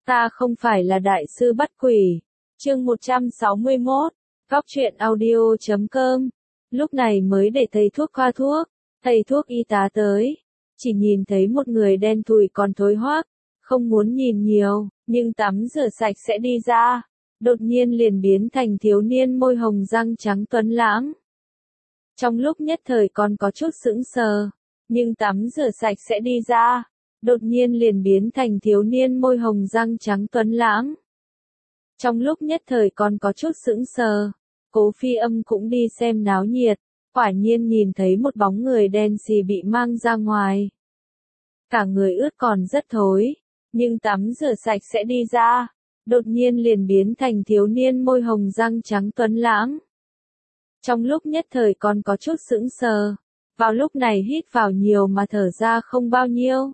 Ta không phải là đại sư bắt quỷ. Chương 161, Góc truyện audio.com. Lúc này mới để thầy thuốc khoa thuốc, thầy thuốc y tá tới. Chỉ nhìn thấy một người đen thui còn thối hoác, không muốn nhìn nhiều, nhưng tắm rửa sạch sẽ đi ra. Đột nhiên liền biến thành thiếu niên môi hồng răng trắng tuấn lãng. Trong lúc nhất thời còn có chút sững sờ, nhưng tắm rửa sạch sẽ đi ra. Đột nhiên liền biến thành thiếu niên môi hồng răng trắng tuấn lãng. Trong lúc nhất thời còn có chút sững sờ, Cố Phi Âm cũng đi xem náo nhiệt, quả nhiên nhìn thấy một bóng người đen xì bị mang ra ngoài. Cả người ướt còn rất thối, nhưng tắm rửa sạch sẽ đi ra, đột nhiên liền biến thành thiếu niên môi hồng răng trắng tuấn lãng. Trong lúc nhất thời còn có chút sững sờ, vào lúc này hít vào nhiều mà thở ra không bao nhiêu.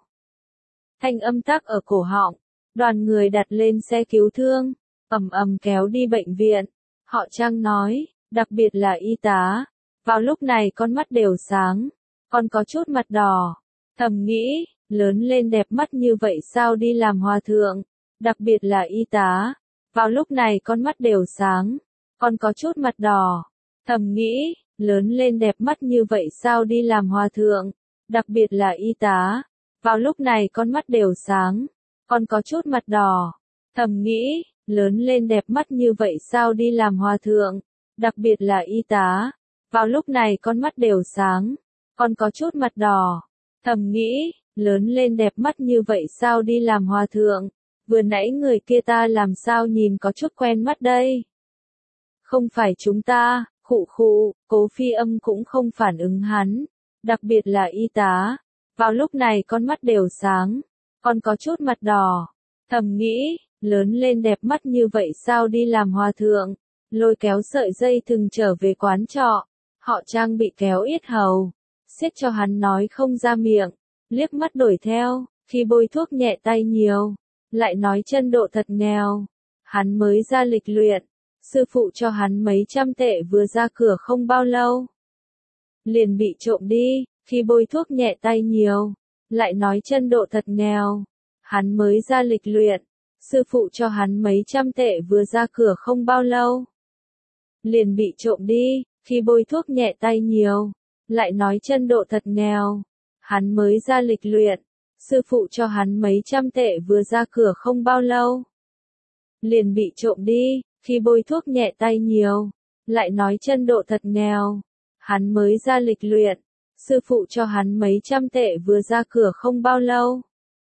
Thanh âm tắc ở cổ họng, đoàn người đặt lên xe cứu thương, ầm ầm kéo đi bệnh viện. Họ Trang nói, đặc biệt là y tá, vào lúc này con mắt đều sáng, còn có chút mặt đỏ. Thầm nghĩ, lớn lên đẹp mắt như vậy sao đi làm hòa thượng, đặc biệt là y tá, vào lúc này con mắt đều sáng, còn có chút mặt đỏ. Thầm nghĩ, lớn lên đẹp mắt như vậy sao đi làm hòa thượng, đặc biệt là y tá, vào lúc này con mắt đều sáng, còn có chút mặt đỏ. Thầm nghĩ, lớn lên đẹp mắt như vậy sao đi làm hòa thượng, đặc biệt là y tá, vào lúc này con mắt đều sáng, còn có chút mặt đỏ. Thầm nghĩ, lớn lên đẹp mắt như vậy sao đi làm hòa thượng, vừa nãy người kia ta làm sao nhìn có chút quen mắt đây. Không phải chúng ta, khụ khụ, Cố Phi Âm cũng không phản ứng hắn, đặc biệt là y tá, vào lúc này con mắt đều sáng, còn có chút mặt đỏ. Thầm nghĩ, lớn lên đẹp mắt như vậy sao đi làm hòa thượng, lôi kéo sợi dây thừng trở về quán trọ. Họ Trang bị kéo yết hầu, siết cho hắn nói không ra miệng, liếc mắt đổi theo, khi bôi thuốc nhẹ tay nhiều, lại nói chân độ thật nghèo. Hắn mới ra lịch luyện, sư phụ cho hắn mấy trăm tệ vừa ra cửa không bao lâu, liền bị trộm đi. Khi bôi thuốc nhẹ tay nhiều, lại nói chân độ thật nghèo. Hắn mới ra lịch luyện, sư phụ cho hắn mấy trăm tệ vừa ra cửa không bao lâu, liền bị trộm đi. Khi bôi thuốc nhẹ tay nhiều, lại nói chân độ thật nghèo. Hắn mới ra lịch luyện, sư phụ cho hắn mấy trăm tệ vừa ra cửa không bao lâu, liền bị trộm đi. Khi bôi thuốc nhẹ tay nhiều, lại nói chân độ thật nghèo. Hắn mới ra lịch luyện, sư phụ cho hắn mấy trăm tệ vừa ra cửa không bao lâu,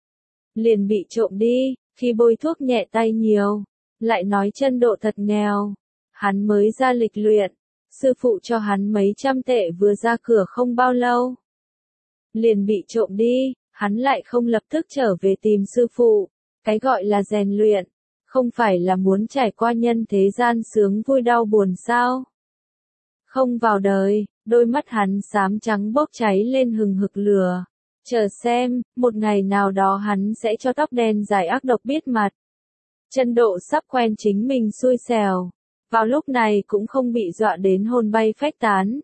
liền bị trộm đi. Khi bôi thuốc nhẹ tay nhiều, lại nói chân độ thật nghèo. Hắn mới ra lịch luyện, sư phụ cho hắn mấy trăm tệ vừa ra cửa không bao lâu, liền bị trộm đi. Hắn lại không lập tức trở về tìm sư phụ. Cái gọi là rèn luyện, không phải là muốn trải qua nhân thế gian sướng vui đau buồn sao? Không vào đời, đôi mắt hắn xám trắng bốc cháy lên hừng hực lửa. Chờ xem, một ngày nào đó hắn sẽ cho tóc đen dài ác độc biết mặt. Chân độ sắp quen chính mình xui xẻo, vào lúc này cũng không bị dọa đến hồn bay phách tán.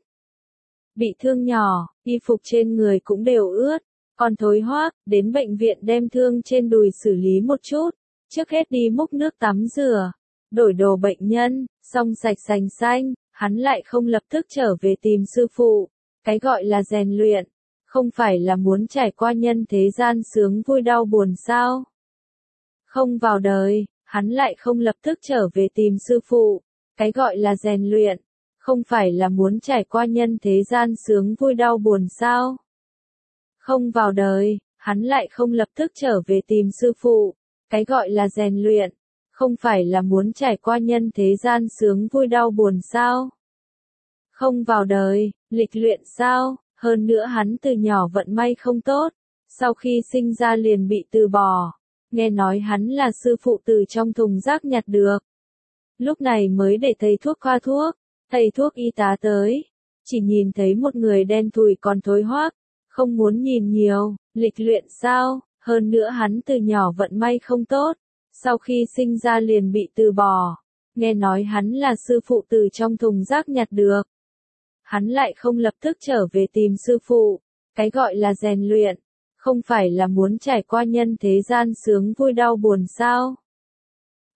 Bị thương nhỏ, y phục trên người cũng đều ướt, còn thối hoác, đến bệnh viện đem thương trên đùi xử lý một chút, trước hết đi múc nước tắm rửa, đổi đồ bệnh nhân, xong sạch sành xanh, hắn lại không lập tức trở về tìm sư phụ. Cái gọi là rèn luyện, không phải là muốn trải qua nhân thế gian sướng vui đau buồn sao? Không vào đời, hắn lại không lập tức trở về tìm sư phụ. Cái gọi là rèn luyện, không phải là muốn trải qua nhân thế gian sướng vui đau buồn sao? Không vào đời, hắn lại không lập tức trở về tìm sư phụ. Cái gọi là rèn luyện, không phải là muốn trải qua nhân thế gian sướng vui đau buồn sao? Không vào đời, lịch luyện sao? Hơn nữa hắn từ nhỏ vận may không tốt, sau khi sinh ra liền bị từ bỏ. Nghe nói hắn là sư phụ từ trong thùng rác nhặt được. Lúc này mới để thầy thuốc khoa thuốc, thầy thuốc y tá tới. Chỉ nhìn thấy một người đen thui còn thối hoác, không muốn nhìn nhiều. Lịch luyện sao? Hơn nữa hắn từ nhỏ vận may không tốt, sau khi sinh ra liền bị từ bỏ. Nghe nói hắn là sư phụ từ trong thùng rác nhặt được. Hắn lại không lập tức trở về tìm sư phụ. Cái gọi là rèn luyện, không phải là muốn trải qua nhân thế gian sướng vui đau buồn sao?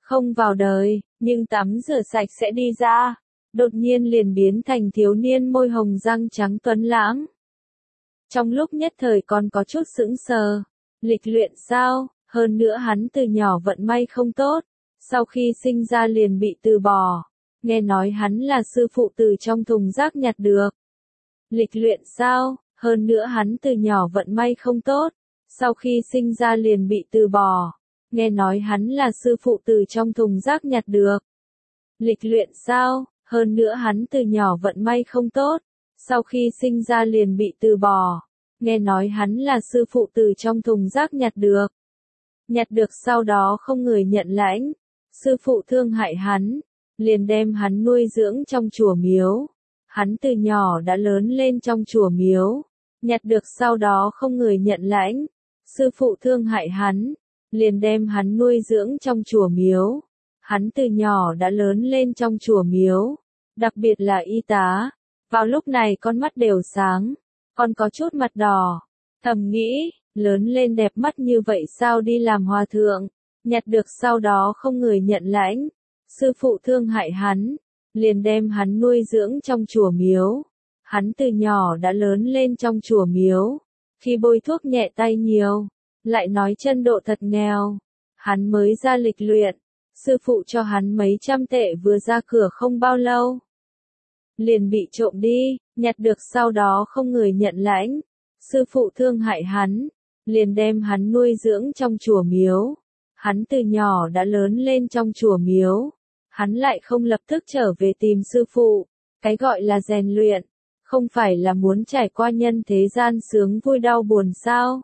không vào đời, nhưng tắm rửa sạch sẽ đi ra, đột nhiên liền biến thành thiếu niên môi hồng răng trắng tuấn lãng. Trong lúc nhất thời còn có chút sững sờ, lịch luyện sao, hơn nữa hắn từ nhỏ vận may không tốt, sau khi sinh ra liền bị từ bỏ, nghe nói hắn là sư phụ từ trong thùng rác nhặt được. Lịch luyện sao, hơn nữa hắn từ nhỏ vận may không tốt, sau khi sinh ra liền bị từ bỏ, nghe nói hắn là sư phụ từ trong thùng rác nhặt được. Lịch luyện sao, hơn nữa hắn từ nhỏ vận may không tốt, sau khi sinh ra liền bị từ bỏ, nghe nói hắn là sư phụ từ trong thùng rác nhặt được. Nhặt được sau đó không người nhận lãnh, sư phụ thương hại hắn, liền đem hắn nuôi dưỡng trong chùa miếu. Hắn từ nhỏ đã lớn lên trong chùa miếu, nhặt được sau đó không người nhận lãnh, sư phụ thương hại hắn, liền đem hắn nuôi dưỡng trong chùa miếu. Hắn từ nhỏ đã lớn lên trong chùa miếu, đặc biệt là y tá. Vào lúc này con mắt đều sáng, còn có chút mặt đỏ, thầm nghĩ, lớn lên đẹp mắt như vậy sao đi làm hòa thượng, nhặt được sau đó không người nhận lãnh, sư phụ thương hại hắn, liền đem hắn nuôi dưỡng trong chùa miếu. Hắn từ nhỏ đã lớn lên trong chùa miếu, khi bôi thuốc nhẹ tay nhiều, lại nói chân độ thật nghèo, hắn mới ra lịch luyện, sư phụ cho hắn mấy trăm tệ vừa ra cửa không bao lâu, liền bị trộm đi, nhặt được sau đó không người nhận lãnh, sư phụ thương hại hắn, liền đem hắn nuôi dưỡng trong chùa miếu. Hắn từ nhỏ đã lớn lên trong chùa miếu, hắn lại không lập tức trở về tìm sư phụ, cái gọi là rèn luyện, không phải là muốn trải qua nhân thế gian sướng vui đau buồn sao?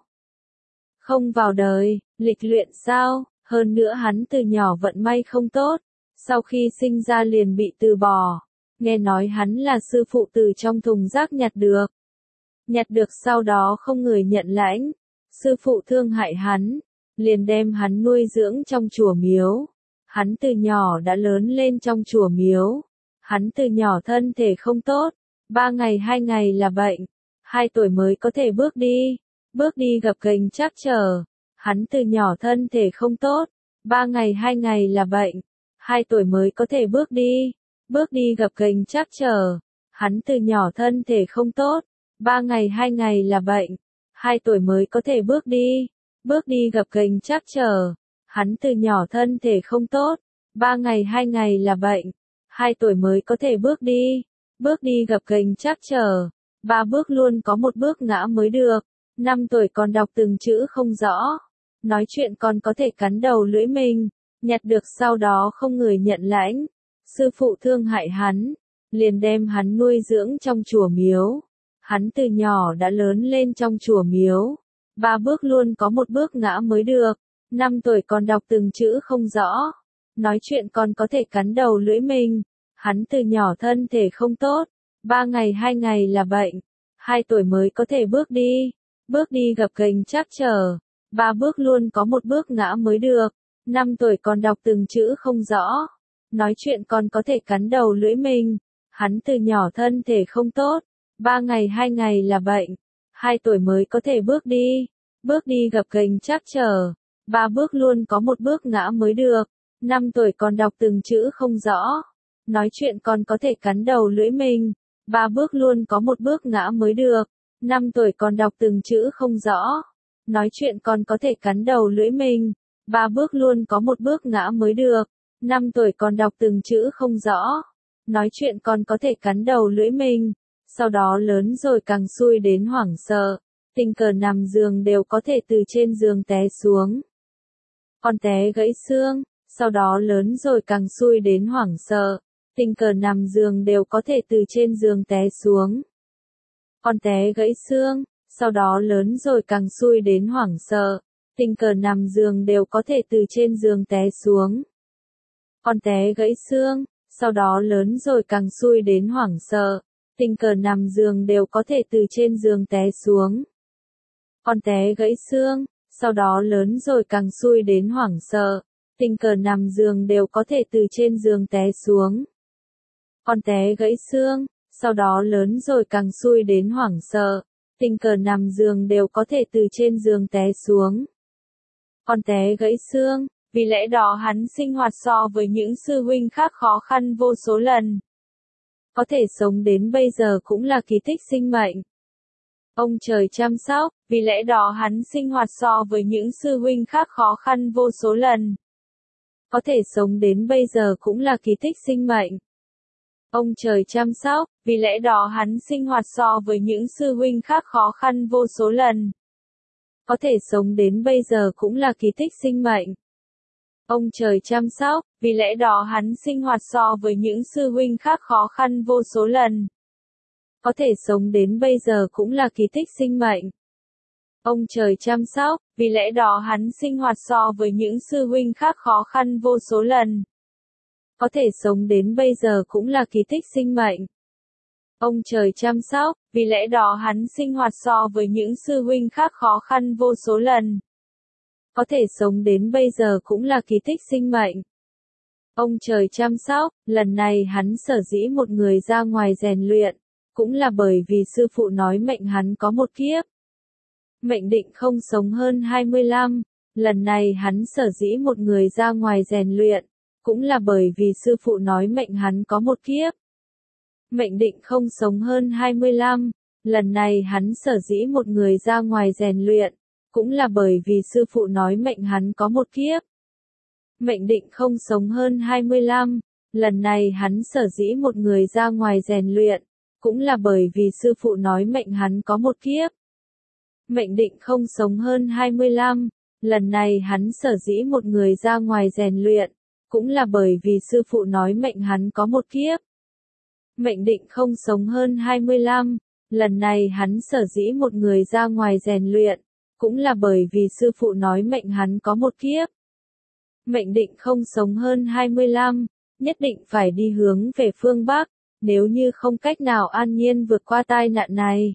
Không vào đời, lịch luyện sao, hơn nữa hắn từ nhỏ vận may không tốt, sau khi sinh ra liền bị từ bỏ, nghe nói hắn là sư phụ từ trong thùng rác nhặt được. Nhặt được sau đó không người nhận lãnh, sư phụ thương hại hắn, liền đem hắn nuôi dưỡng trong chùa miếu. Hắn từ nhỏ đã lớn lên trong chùa miếu, hắn từ nhỏ thân thể không tốt, 3 ngày 2 ngày là bệnh, 2 tuổi mới có thể bước đi gập ghềnh trắc trở. Hắn từ nhỏ thân thể không tốt, 3 ngày 2 ngày là bệnh, 2 tuổi mới có thể bước đi gập ghềnh trắc trở. Hắn từ nhỏ thân thể không tốt, 3 ngày 2 ngày là bệnh, 2 tuổi mới có thể bước đi gập ghềnh trắc trở. Hắn từ nhỏ thân thể không tốt, 3 ngày 2 ngày là bệnh, 2 tuổi mới có thể bước đi gập ghềnh trắc trở. 3 bước luôn có 1 bước ngã mới được, 5 tuổi còn đọc từng chữ không rõ, nói chuyện còn có thể cắn đầu lưỡi mình, nhặt được sau đó không người nhận lãnh, sư phụ thương hại hắn, liền đem hắn nuôi dưỡng trong chùa miếu. Hắn từ nhỏ đã lớn lên trong chùa miếu, 3 bước luôn có 1 bước ngã mới được, 5 tuổi còn đọc từng chữ không rõ, nói chuyện còn có thể cắn đầu lưỡi mình. Hắn từ nhỏ thân thể không tốt, 3 ngày 2 ngày là bệnh, 2 tuổi mới có thể bước đi gập ghềnh trắc trở. 3 bước luôn có 1 bước ngã mới được, 5 tuổi còn đọc từng chữ không rõ, nói chuyện còn có thể cắn đầu lưỡi mình. Hắn từ nhỏ thân thể không tốt, 3 ngày 2 ngày là bệnh, 2 tuổi mới có thể bước đi gập ghềnh trắc trở. 3 bước luôn có 1 bước ngã mới được, 5 tuổi còn đọc từng chữ không rõ, nói chuyện còn có thể cắn đầu lưỡi mình. 3 bước luôn có 1 bước ngã mới được, 5 tuổi còn đọc từng chữ không rõ, nói chuyện còn có thể cắn đầu lưỡi mình. 3 bước luôn có 1 bước ngã mới được, 5 tuổi còn đọc từng chữ không rõ, nói chuyện còn có thể cắn đầu lưỡi mình. Sau đó lớn rồi càng xui đến hoảng sợ, tình cờ nằm giường đều có thể từ trên giường té xuống, còn té gãy xương. Sau đó lớn rồi càng xui đến hoảng sợ, tình cờ nằm giường đều có thể từ trên giường té xuống, còn té gãy xương. Sau đó lớn rồi càng xui đến hoảng sợ, tình cờ nằm giường đều có thể từ trên giường té xuống, còn té gãy xương. Sau đó lớn rồi càng xui đến hoảng sợ, tình cờ nằm giường đều có thể từ trên giường té xuống, còn té gãy xương. Sau đó lớn rồi càng xui đến hoảng sợ, tình cờ nằm giường đều có thể từ trên giường té xuống, còn té gãy xương. Sau đó lớn rồi càng xui đến hoảng sợ, tình cờ nằm giường đều có thể từ trên giường té xuống, còn té gãy xương. vì lẽ đó hắn sinh hoạt so với những sư huynh khác khó khăn vô số lần. Có thể sống đến bây giờ cũng là kỳ tích sinh mệnh. Ông trời chăm sóc, vì lẽ đó hắn sinh hoạt so với những sư huynh khác khó khăn vô số lần. Có thể sống đến bây giờ cũng là kỳ tích sinh mệnh. Ông trời chăm sóc, vì lẽ đó hắn sinh hoạt so với những sư huynh khác khó khăn vô số lần. Có thể sống đến bây giờ cũng là kỳ tích sinh mệnh. Ông trời chăm sóc, vì lẽ đó hắn sinh hoạt so với những sư huynh khác khó khăn vô số lần. Có thể sống đến bây giờ cũng là kỳ tích sinh mệnh. Ông trời chăm sóc, vì lẽ đó hắn sinh hoạt so với những sư huynh khác khó khăn vô số lần. Có thể sống đến bây giờ cũng là kỳ tích sinh mệnh. Ông trời chăm sóc, vì lẽ đó hắn sinh hoạt so với những sư huynh khác khó khăn vô số lần. Có thể sống đến bây giờ cũng là kỳ tích sinh mệnh. Ông trời chăm sóc, lần này hắn sở dĩ một người ra ngoài rèn luyện, cũng là bởi vì sư phụ nói mệnh hắn có một kiếp. Mệnh định không sống hơn 25, lần này hắn sở dĩ một người ra ngoài rèn luyện, cũng là bởi vì sư phụ nói mệnh hắn có một kiếp. Mệnh định không sống hơn 25, lần này hắn sở dĩ một người ra ngoài rèn luyện, cũng là bởi vì sư phụ nói mệnh hắn có một kiếp. Mệnh định không sống hơn 25, lần này hắn sở dĩ một người ra ngoài rèn luyện, cũng là bởi vì sư phụ nói mệnh hắn có một kiếp. Mệnh định không sống hơn 25, lần này hắn sở dĩ một người ra ngoài rèn luyện, cũng là bởi vì sư phụ nói mệnh hắn có một kiếp. Mệnh định không sống hơn 25, lần này hắn sở dĩ một người ra ngoài rèn luyện, cũng là bởi vì sư phụ nói mệnh hắn có một kiếp. Mệnh định không sống hơn 25, nhất định phải đi hướng về phương Bắc, nếu như không cách nào an nhiên vượt qua tai nạn này.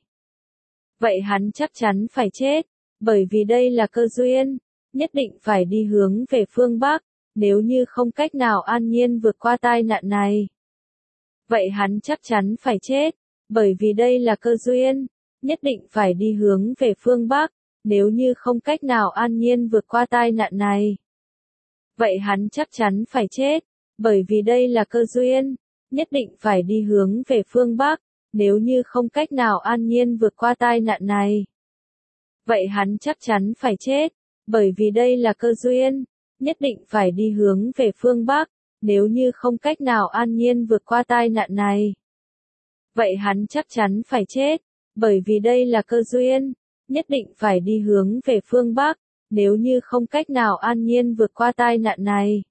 Vậy hắn chắc chắn phải chết, bởi vì đây là cơ duyên, nhất định phải đi hướng về phương Bắc, nếu như không cách nào an nhiên vượt qua tai nạn này. Vậy hắn chắc chắn phải chết, bởi vì đây là cơ duyên, nhất định phải đi hướng về phương Bắc, nếu như không cách nào an nhiên vượt qua tai nạn này. Vậy hắn chắc chắn phải chết, bởi vì đây là cơ duyên, nhất định phải đi hướng về phương Bắc, nếu như không cách nào an nhiên vượt qua tai nạn này. Vậy hắn chắc chắn phải chết, bởi vì đây là cơ duyên, nhất định phải đi hướng về phương Bắc, nếu như không cách nào an nhiên vượt qua tai nạn này. Vậy hắn chắc chắn phải chết, bởi vì đây là cơ duyên, nhất định phải đi hướng về phương Bắc, nếu như không cách nào an nhiên vượt qua tai nạn này.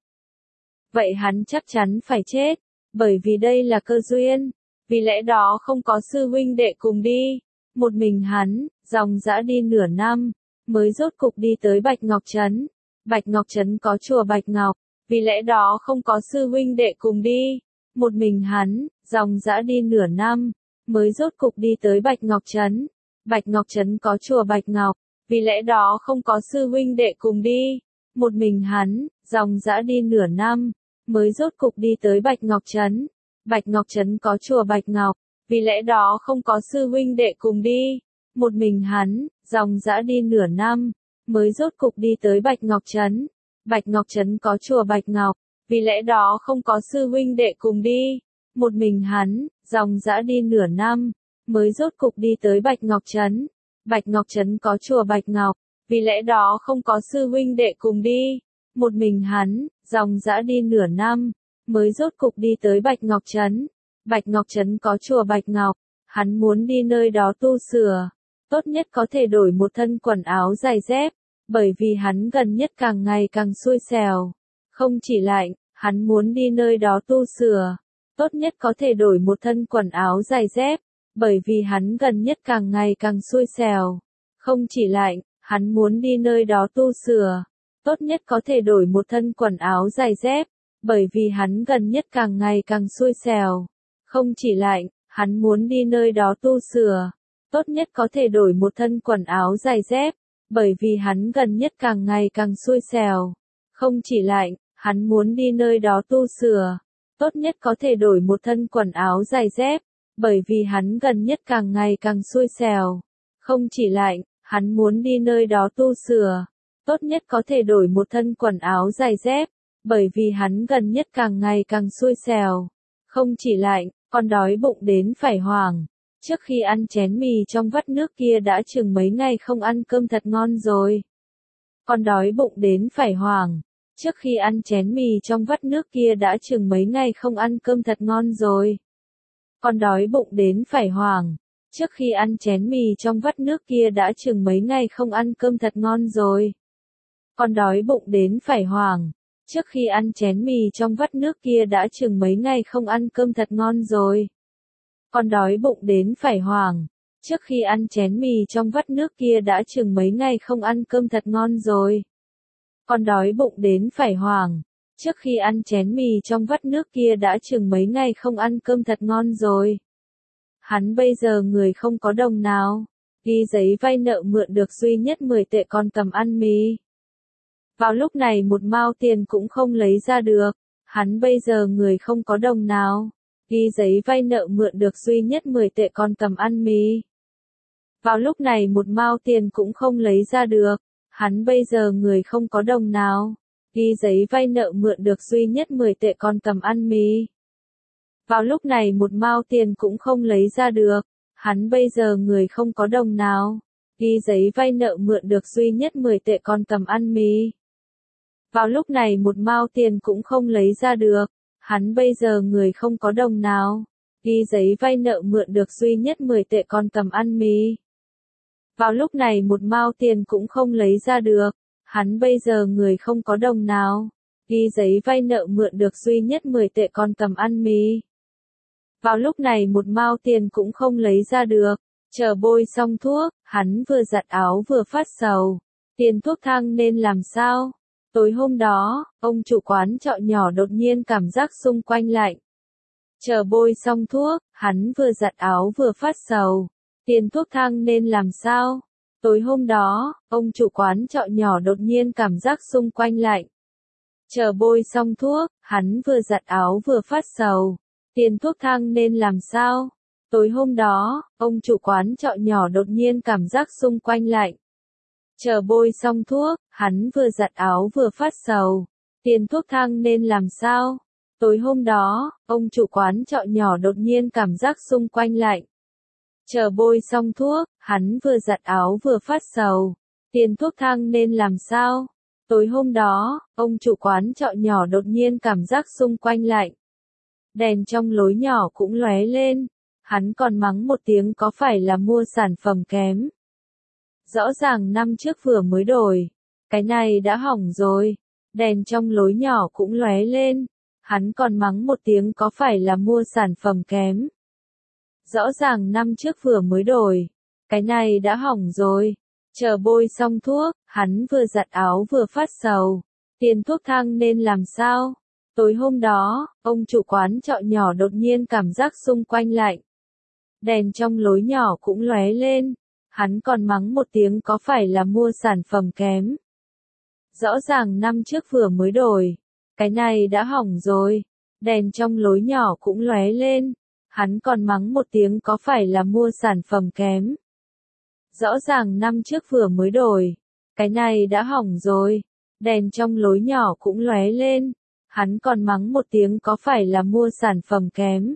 Vậy hắn chắc chắn phải chết, bởi vì đây là cơ duyên, vì lẽ đó không có sư huynh đệ cùng đi, một mình hắn, dòng dã đi nửa năm, mới rốt cục đi tới Bạch Ngọc Trấn. Bạch Ngọc Trấn có chùa Bạch Ngọc, vì lẽ đó không có sư huynh đệ cùng đi, một mình hắn, dòng dã đi nửa năm, mới rốt cục đi tới Bạch Ngọc Trấn. Bạch Ngọc Trấn có chùa Bạch Ngọc, vì lẽ đó không có sư huynh đệ cùng đi, một mình hắn, dòng dã đi nửa năm, mới rốt cục đi tới Bạch Ngọc Trấn. Bạch Ngọc Trấn có chùa Bạch Ngọc, vì lẽ đó không có sư huynh đệ cùng đi, một mình hắn, dòng dã đi nửa năm, mới rốt cục đi tới Bạch Ngọc Trấn. Bạch Ngọc Trấn có chùa Bạch Ngọc, vì lẽ đó không có sư huynh đệ cùng đi, một mình hắn, dòng dã đi nửa năm, mới rốt cục đi tới Bạch Ngọc Trấn. Bạch Ngọc Trấn có chùa Bạch Ngọc, vì lẽ đó không có sư huynh đệ cùng đi, một mình hắn, dòng dã đi nửa năm, mới rốt cục đi tới Bạch Ngọc Trấn. Bạch Ngọc Trấn có chùa Bạch Ngọc, hắn muốn đi nơi đó tu sửa, tốt nhất có thể đổi một thân quần áo giày dép, bởi vì hắn gần nhất càng ngày càng xui xẻo. Không chỉ lại, hắn muốn đi nơi đó tu sửa, tốt nhất có thể đổi một thân quần áo giày dép, bởi vì hắn gần nhất càng ngày càng xui xẻo. Không chỉ lại, hắn muốn đi nơi đó tu sửa, tốt nhất có thể đổi một thân quần áo giày dép, bởi vì hắn gần nhất càng ngày càng xui xẻo. Không chỉ lại, hắn muốn đi nơi đó tu sửa, tốt nhất có thể đổi một thân quần áo giày dép, bởi vì hắn gần nhất càng ngày càng xui xẻo. Không chỉ lại, hắn muốn đi nơi đó tu sửa, tốt nhất có thể đổi một thân quần áo giày dép, bởi vì hắn gần nhất càng ngày càng xui xẻo. Không chỉ lại, hắn muốn đi nơi đó tu sửa, tốt nhất có thể đổi một thân quần áo giày dép, bởi vì hắn gần nhất càng ngày càng xui xẻo. Không chỉ lạnh, còn đói bụng đến phải hoảng. Trước khi ăn chén mì trong vắt nước kia đã chừng mấy ngày không ăn cơm thật ngon rồi. Còn đói bụng đến phải hoảng. Trước khi ăn chén mì trong vắt nước kia đã chừng mấy ngày không ăn cơm thật ngon rồi. Còn đói bụng đến phải hoảng. Trước khi ăn chén mì trong vắt nước kia đã chừng mấy ngày không ăn cơm thật ngon rồi. Còn đói bụng đến phải hoảng. Trước khi ăn chén mì trong vắt nước kia đã chừng mấy ngày không ăn cơm thật ngon rồi. Còn đói bụng đến phải hoảng. Trước khi ăn chén mì trong vắt nước kia đã chừng mấy ngày không ăn cơm thật ngon rồi. Còn đói bụng đến phải hoảng. Trước khi ăn chén mì trong vắt nước kia đã chừng mấy ngày không ăn cơm thật ngon rồi. Hắn bây giờ người không có đồng nào. Ghi giấy vay nợ mượn được duy nhất 10 tệ còn cầm ăn mì. Vào lúc này một mao tiền cũng không lấy ra được. Hắn bây giờ người không có đồng nào. Ghi giấy vay nợ mượn được duy nhất 10 tệ còn cầm ăn mì. Vào lúc này một mao tiền cũng không lấy ra được. Hắn bây giờ người không có đồng nào. Ghi giấy vay nợ mượn được duy nhất 10 tệ còn cầm ăn mì. Vào lúc này một mao tiền cũng không lấy ra được. Hắn bây giờ người không có đồng nào. Ghi giấy vay nợ mượn được duy nhất 10 tệ còn cầm ăn mì. Vào lúc này một mao tiền cũng không lấy ra được. Hắn bây giờ người không có đồng nào. Ghi giấy vay nợ mượn được duy nhất 10 tệ còn cầm ăn mì. Vào lúc này một mao tiền cũng không lấy ra được. Hắn bây giờ người không có đồng nào. Ghi giấy vay nợ mượn được duy nhất 10 tệ còn cầm ăn mì. Vào lúc này một mao tiền cũng không lấy ra được. Chờ bôi xong thuốc, hắn vừa giặt áo vừa phát sầu. Tiền thuốc thang nên làm sao? Tối hôm đó, ông chủ quán trọ nhỏ đột nhiên cảm giác xung quanh lạnh. Chờ bôi xong thuốc, hắn vừa giặt áo vừa phát sầu. Tiền thuốc thang nên làm sao? Tối hôm đó, ông chủ quán trọ nhỏ đột nhiên cảm giác xung quanh lạnh. Chờ bôi xong thuốc, hắn vừa giặt áo vừa phát sầu. Tiền thuốc thang nên làm sao? Tối hôm đó, ông chủ quán trọ nhỏ đột nhiên cảm giác xung quanh lạnh. Chờ bôi xong thuốc, hắn vừa giặt áo vừa phát sầu. Tiền thuốc thang nên làm sao? Tối hôm đó, ông chủ quán trọ nhỏ đột nhiên cảm giác xung quanh lạnh. Chờ bôi xong thuốc, hắn vừa giặt áo vừa phát sầu. Tiền thuốc thang nên làm sao? Tối hôm đó, ông chủ quán trọ nhỏ đột nhiên cảm giác xung quanh lạnh. Đèn trong lối nhỏ cũng lóe lên. Hắn còn mắng một tiếng có phải là mua sản phẩm kém. Rõ ràng năm trước vừa mới đổi. Cái này đã hỏng rồi. Đèn trong lối nhỏ cũng lóe lên. Hắn còn mắng một tiếng có phải là mua sản phẩm kém. Rõ ràng năm trước vừa mới đổi. Cái này đã hỏng rồi. Chờ bôi xong thuốc, hắn vừa giặt áo vừa phát sầu. Tiền thuốc thang nên làm sao? Tối hôm đó, ông chủ quán trọ nhỏ đột nhiên cảm giác xung quanh lạnh. Đèn trong lối nhỏ cũng lóe lên. Hắn còn mắng một tiếng có phải là mua sản phẩm kém. Rõ ràng năm trước vừa mới đổi. Cái này đã hỏng rồi. Đèn trong lối nhỏ cũng lóe lên. Hắn còn mắng một tiếng có phải là mua sản phẩm kém. Rõ ràng năm trước vừa mới đổi. Cái này đã hỏng rồi. Đèn trong lối nhỏ cũng lóe lên. Hắn còn mắng một tiếng có phải là mua sản phẩm kém.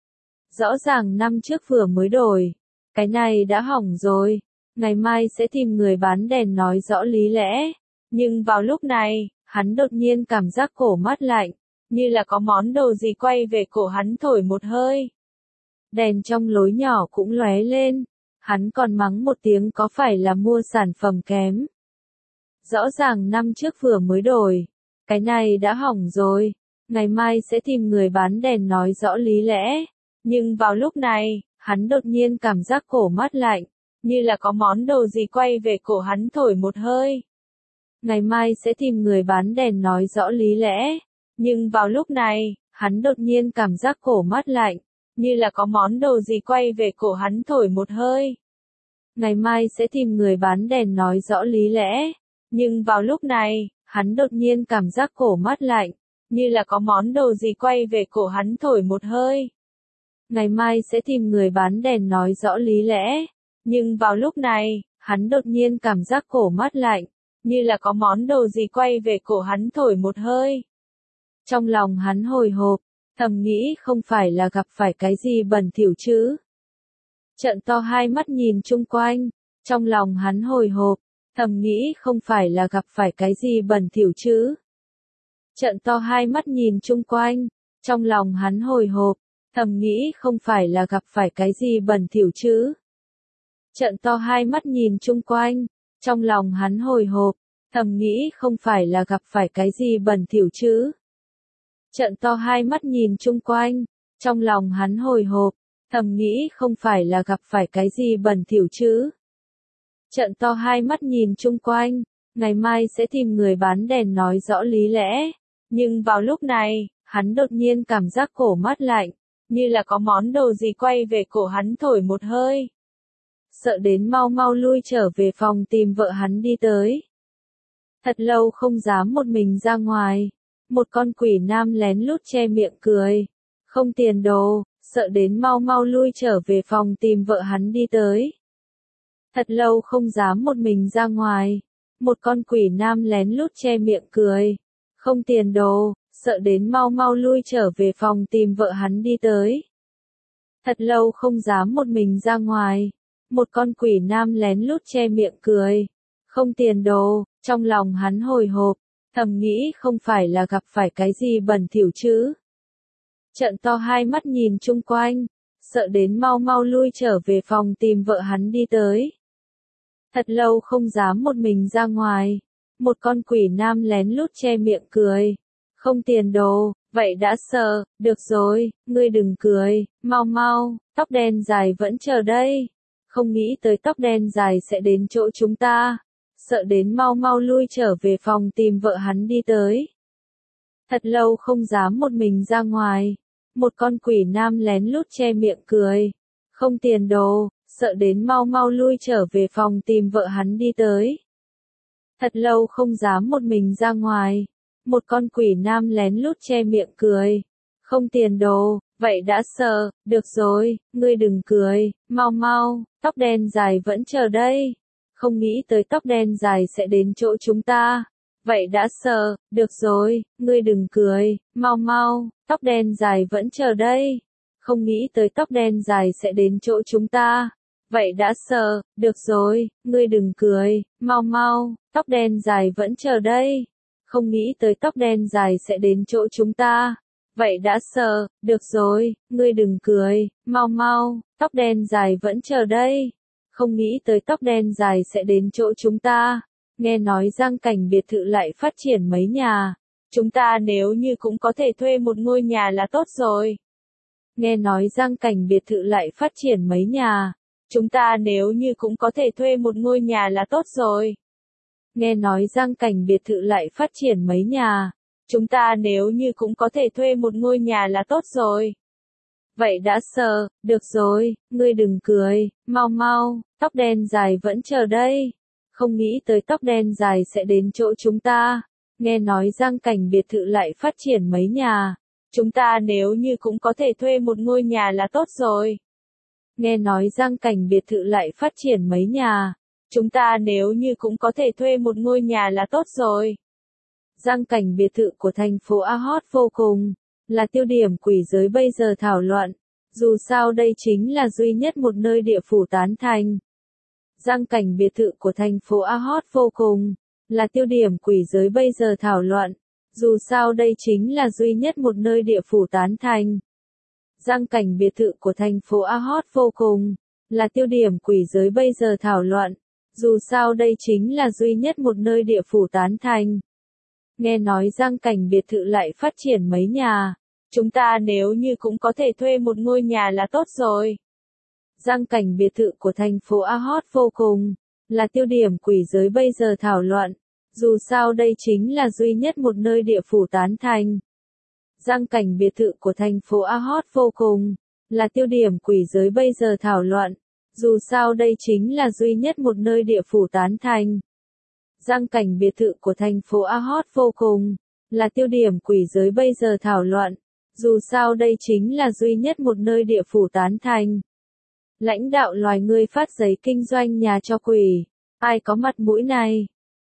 Rõ ràng năm trước vừa mới đổi. Cái này đã hỏng rồi. Ngày mai sẽ tìm người bán đèn nói rõ lý lẽ. Nhưng vào lúc này, hắn đột nhiên cảm giác cổ mát lạnh. Như là có món đồ gì quay về cổ hắn thổi một hơi. Đèn trong lối nhỏ cũng lóe lên. Hắn còn mắng một tiếng có phải là mua sản phẩm kém. Rõ ràng năm trước vừa mới đổi. Cái này đã hỏng rồi. Ngày mai sẽ tìm người bán đèn nói rõ lý lẽ. Nhưng vào lúc này, hắn đột nhiên cảm giác cổ mát lạnh. Như là có món đồ gì quay về cổ hắn thổi một hơi. Ngày mai sẽ tìm người bán đèn nói rõ lý lẽ. Nhưng vào lúc này, hắn đột nhiên cảm giác cổ mát lạnh. Như là có món đồ gì quay về cổ hắn thổi một hơi. Ngày mai sẽ tìm người bán đèn nói rõ lý lẽ. Nhưng vào lúc này, hắn đột nhiên cảm giác cổ mát lạnh. Như là có món đồ gì quay về cổ hắn thổi một hơi. Ngày mai sẽ tìm người bán đèn nói rõ lý lẽ. Nhưng vào lúc này, hắn đột nhiên cảm giác cổ mát lạnh. như là có món đồ gì quay về cổ hắn thổi một hơi. Trong lòng hắn hồi hộp, thầm nghĩ không phải là gặp phải cái gì bẩn thỉu chứ. Trợn to hai mắt nhìn chung quanh, trong lòng hắn hồi hộp, thầm nghĩ không phải là gặp phải cái gì bẩn thỉu chứ. Trợn to hai mắt nhìn chung quanh, trong lòng hắn hồi hộp, thầm nghĩ không phải là gặp phải cái gì bẩn thỉu chứ. Trợn to hai mắt nhìn chung quanh, trong lòng hắn hồi hộp, thầm nghĩ không phải là gặp phải cái gì bẩn thỉu chứ. Trợn to hai mắt nhìn chung quanh, trong lòng hắn hồi hộp, thầm nghĩ không phải là gặp phải cái gì bẩn thỉu chứ. Trợn to hai mắt nhìn chung quanh, ngày mai sẽ tìm người bán đèn nói rõ lý lẽ. Nhưng vào lúc này, hắn đột nhiên cảm giác cổ mát lạnh, như là có món đồ gì quay về cổ hắn thổi một hơi. Sợ đến mau mau lui trở về phòng tìm vợ hắn đi tới. Thật lâu không dám một mình ra ngoài. Một con quỷ nam lén lút che miệng cười. Không tiền đồ, sợ đến mau mau lui trở về phòng tìm vợ hắn đi tới. Thật lâu không dám một mình ra ngoài. Một con quỷ nam lén lút che miệng cười. Không tiền đồ, sợ đến mau mau lui trở về phòng tìm vợ hắn đi tới. Thật lâu không dám một mình ra ngoài. Một con quỷ nam lén lút che miệng cười. Không tiền đồ, trong lòng hắn hồi hộp, thầm nghĩ không phải là gặp phải cái gì bẩn thỉu chứ. Trợn to hai mắt nhìn chung quanh, sợ đến mau mau lui trở về phòng tìm vợ hắn đi tới. Thật lâu không dám một mình ra ngoài. Một con quỷ nam lén lút che miệng cười. Không tiền đồ, vậy đã sợ, được rồi, ngươi đừng cười, mau mau, tóc đen dài vẫn chờ đây. Không nghĩ tới tóc đen dài sẽ đến chỗ chúng ta. Sợ đến mau mau lui trở về phòng tìm vợ hắn đi tới. Thật lâu không dám một mình ra ngoài. Một con quỷ nam lén lút che miệng cười. Không tiền đồ, sợ đến mau mau lui trở về phòng tìm vợ hắn đi tới. Thật lâu không dám một mình ra ngoài. Một con quỷ nam lén lút che miệng cười. Không tiền đồ, vậy đã sợ, được rồi, ngươi đừng cười, mau mau, tóc đen dài vẫn chờ đây. Không nghĩ tới tóc đen dài sẽ đến chỗ chúng ta. Vậy đã sợ, được rồi, ngươi đừng cười, mau mau, tóc đen dài vẫn chờ đây. Không nghĩ tới tóc đen dài sẽ đến chỗ chúng ta. Vậy đã sợ, được rồi, ngươi đừng cười, mau mau, tóc đen dài vẫn chờ đây. Không nghĩ tới tóc đen dài sẽ đến chỗ chúng ta. Vậy đã sợ, được rồi, ngươi đừng cười, mau mau, tóc đen dài vẫn chờ đây. Không nghĩ tới tóc đen dài sẽ đến chỗ chúng ta. Nghe nói Giang Cảnh biệt thự lại phát triển mấy nhà. Chúng ta nếu như cũng có thể thuê một ngôi nhà là tốt rồi. Nghe nói Giang Cảnh biệt thự lại phát triển mấy nhà. Chúng ta nếu như cũng có thể thuê một ngôi nhà là tốt rồi. Nghe nói Giang Cảnh biệt thự lại phát triển mấy nhà. Chúng ta nếu như cũng có thể thuê một ngôi nhà là tốt rồi. Vậy đã sợ, được rồi, ngươi đừng cười, mau mau, tóc đen dài vẫn chờ đây. Không nghĩ tới tóc đen dài sẽ đến chỗ chúng ta. Nghe nói Giang Cảnh biệt thự lại phát triển mấy nhà. Chúng ta nếu như cũng có thể thuê một ngôi nhà là tốt rồi. Nghe nói Giang Cảnh biệt thự lại phát triển mấy nhà. Chúng ta nếu như cũng có thể thuê một ngôi nhà là tốt rồi. Giang Cảnh biệt thự của thành phố A hot vô cùng, là tiêu điểm quỷ giới bây giờ thảo luận. Dù sao đây chính là duy nhất một nơi địa phủ tán thành. Giang Cảnh biệt thự của thành phố A hot vô cùng, là tiêu điểm quỷ giới bây giờ thảo luận. Dù sao đây chính là duy nhất một nơi địa phủ tán thành. Giang Cảnh biệt thự của thành phố A hot vô cùng, là tiêu điểm quỷ giới bây giờ thảo luận. Dù sao đây chính là duy nhất một nơi địa phủ tán thành. Nghe nói Giang Cảnh biệt thự lại phát triển mấy nhà. Chúng ta nếu như cũng có thể thuê một ngôi nhà là tốt rồi. Giang Cảnh biệt thự của thành phố A hot vô cùng, là tiêu điểm quỷ giới bây giờ thảo luận. Dù sao đây chính là duy nhất một nơi địa phủ tán thành. Giang Cảnh biệt thự của thành phố A hot vô cùng, là tiêu điểm quỷ giới bây giờ thảo luận. Dù sao đây chính là duy nhất một nơi địa phủ tán thành. Giang Cảnh biệt thự của thành phố A hot vô cùng, là tiêu điểm quỷ giới bây giờ thảo luận. Dù sao đây chính là duy nhất một nơi địa phủ tán thành. Lãnh đạo loài người phát giấy kinh doanh nhà cho quỷ. Ai có mặt mũi này?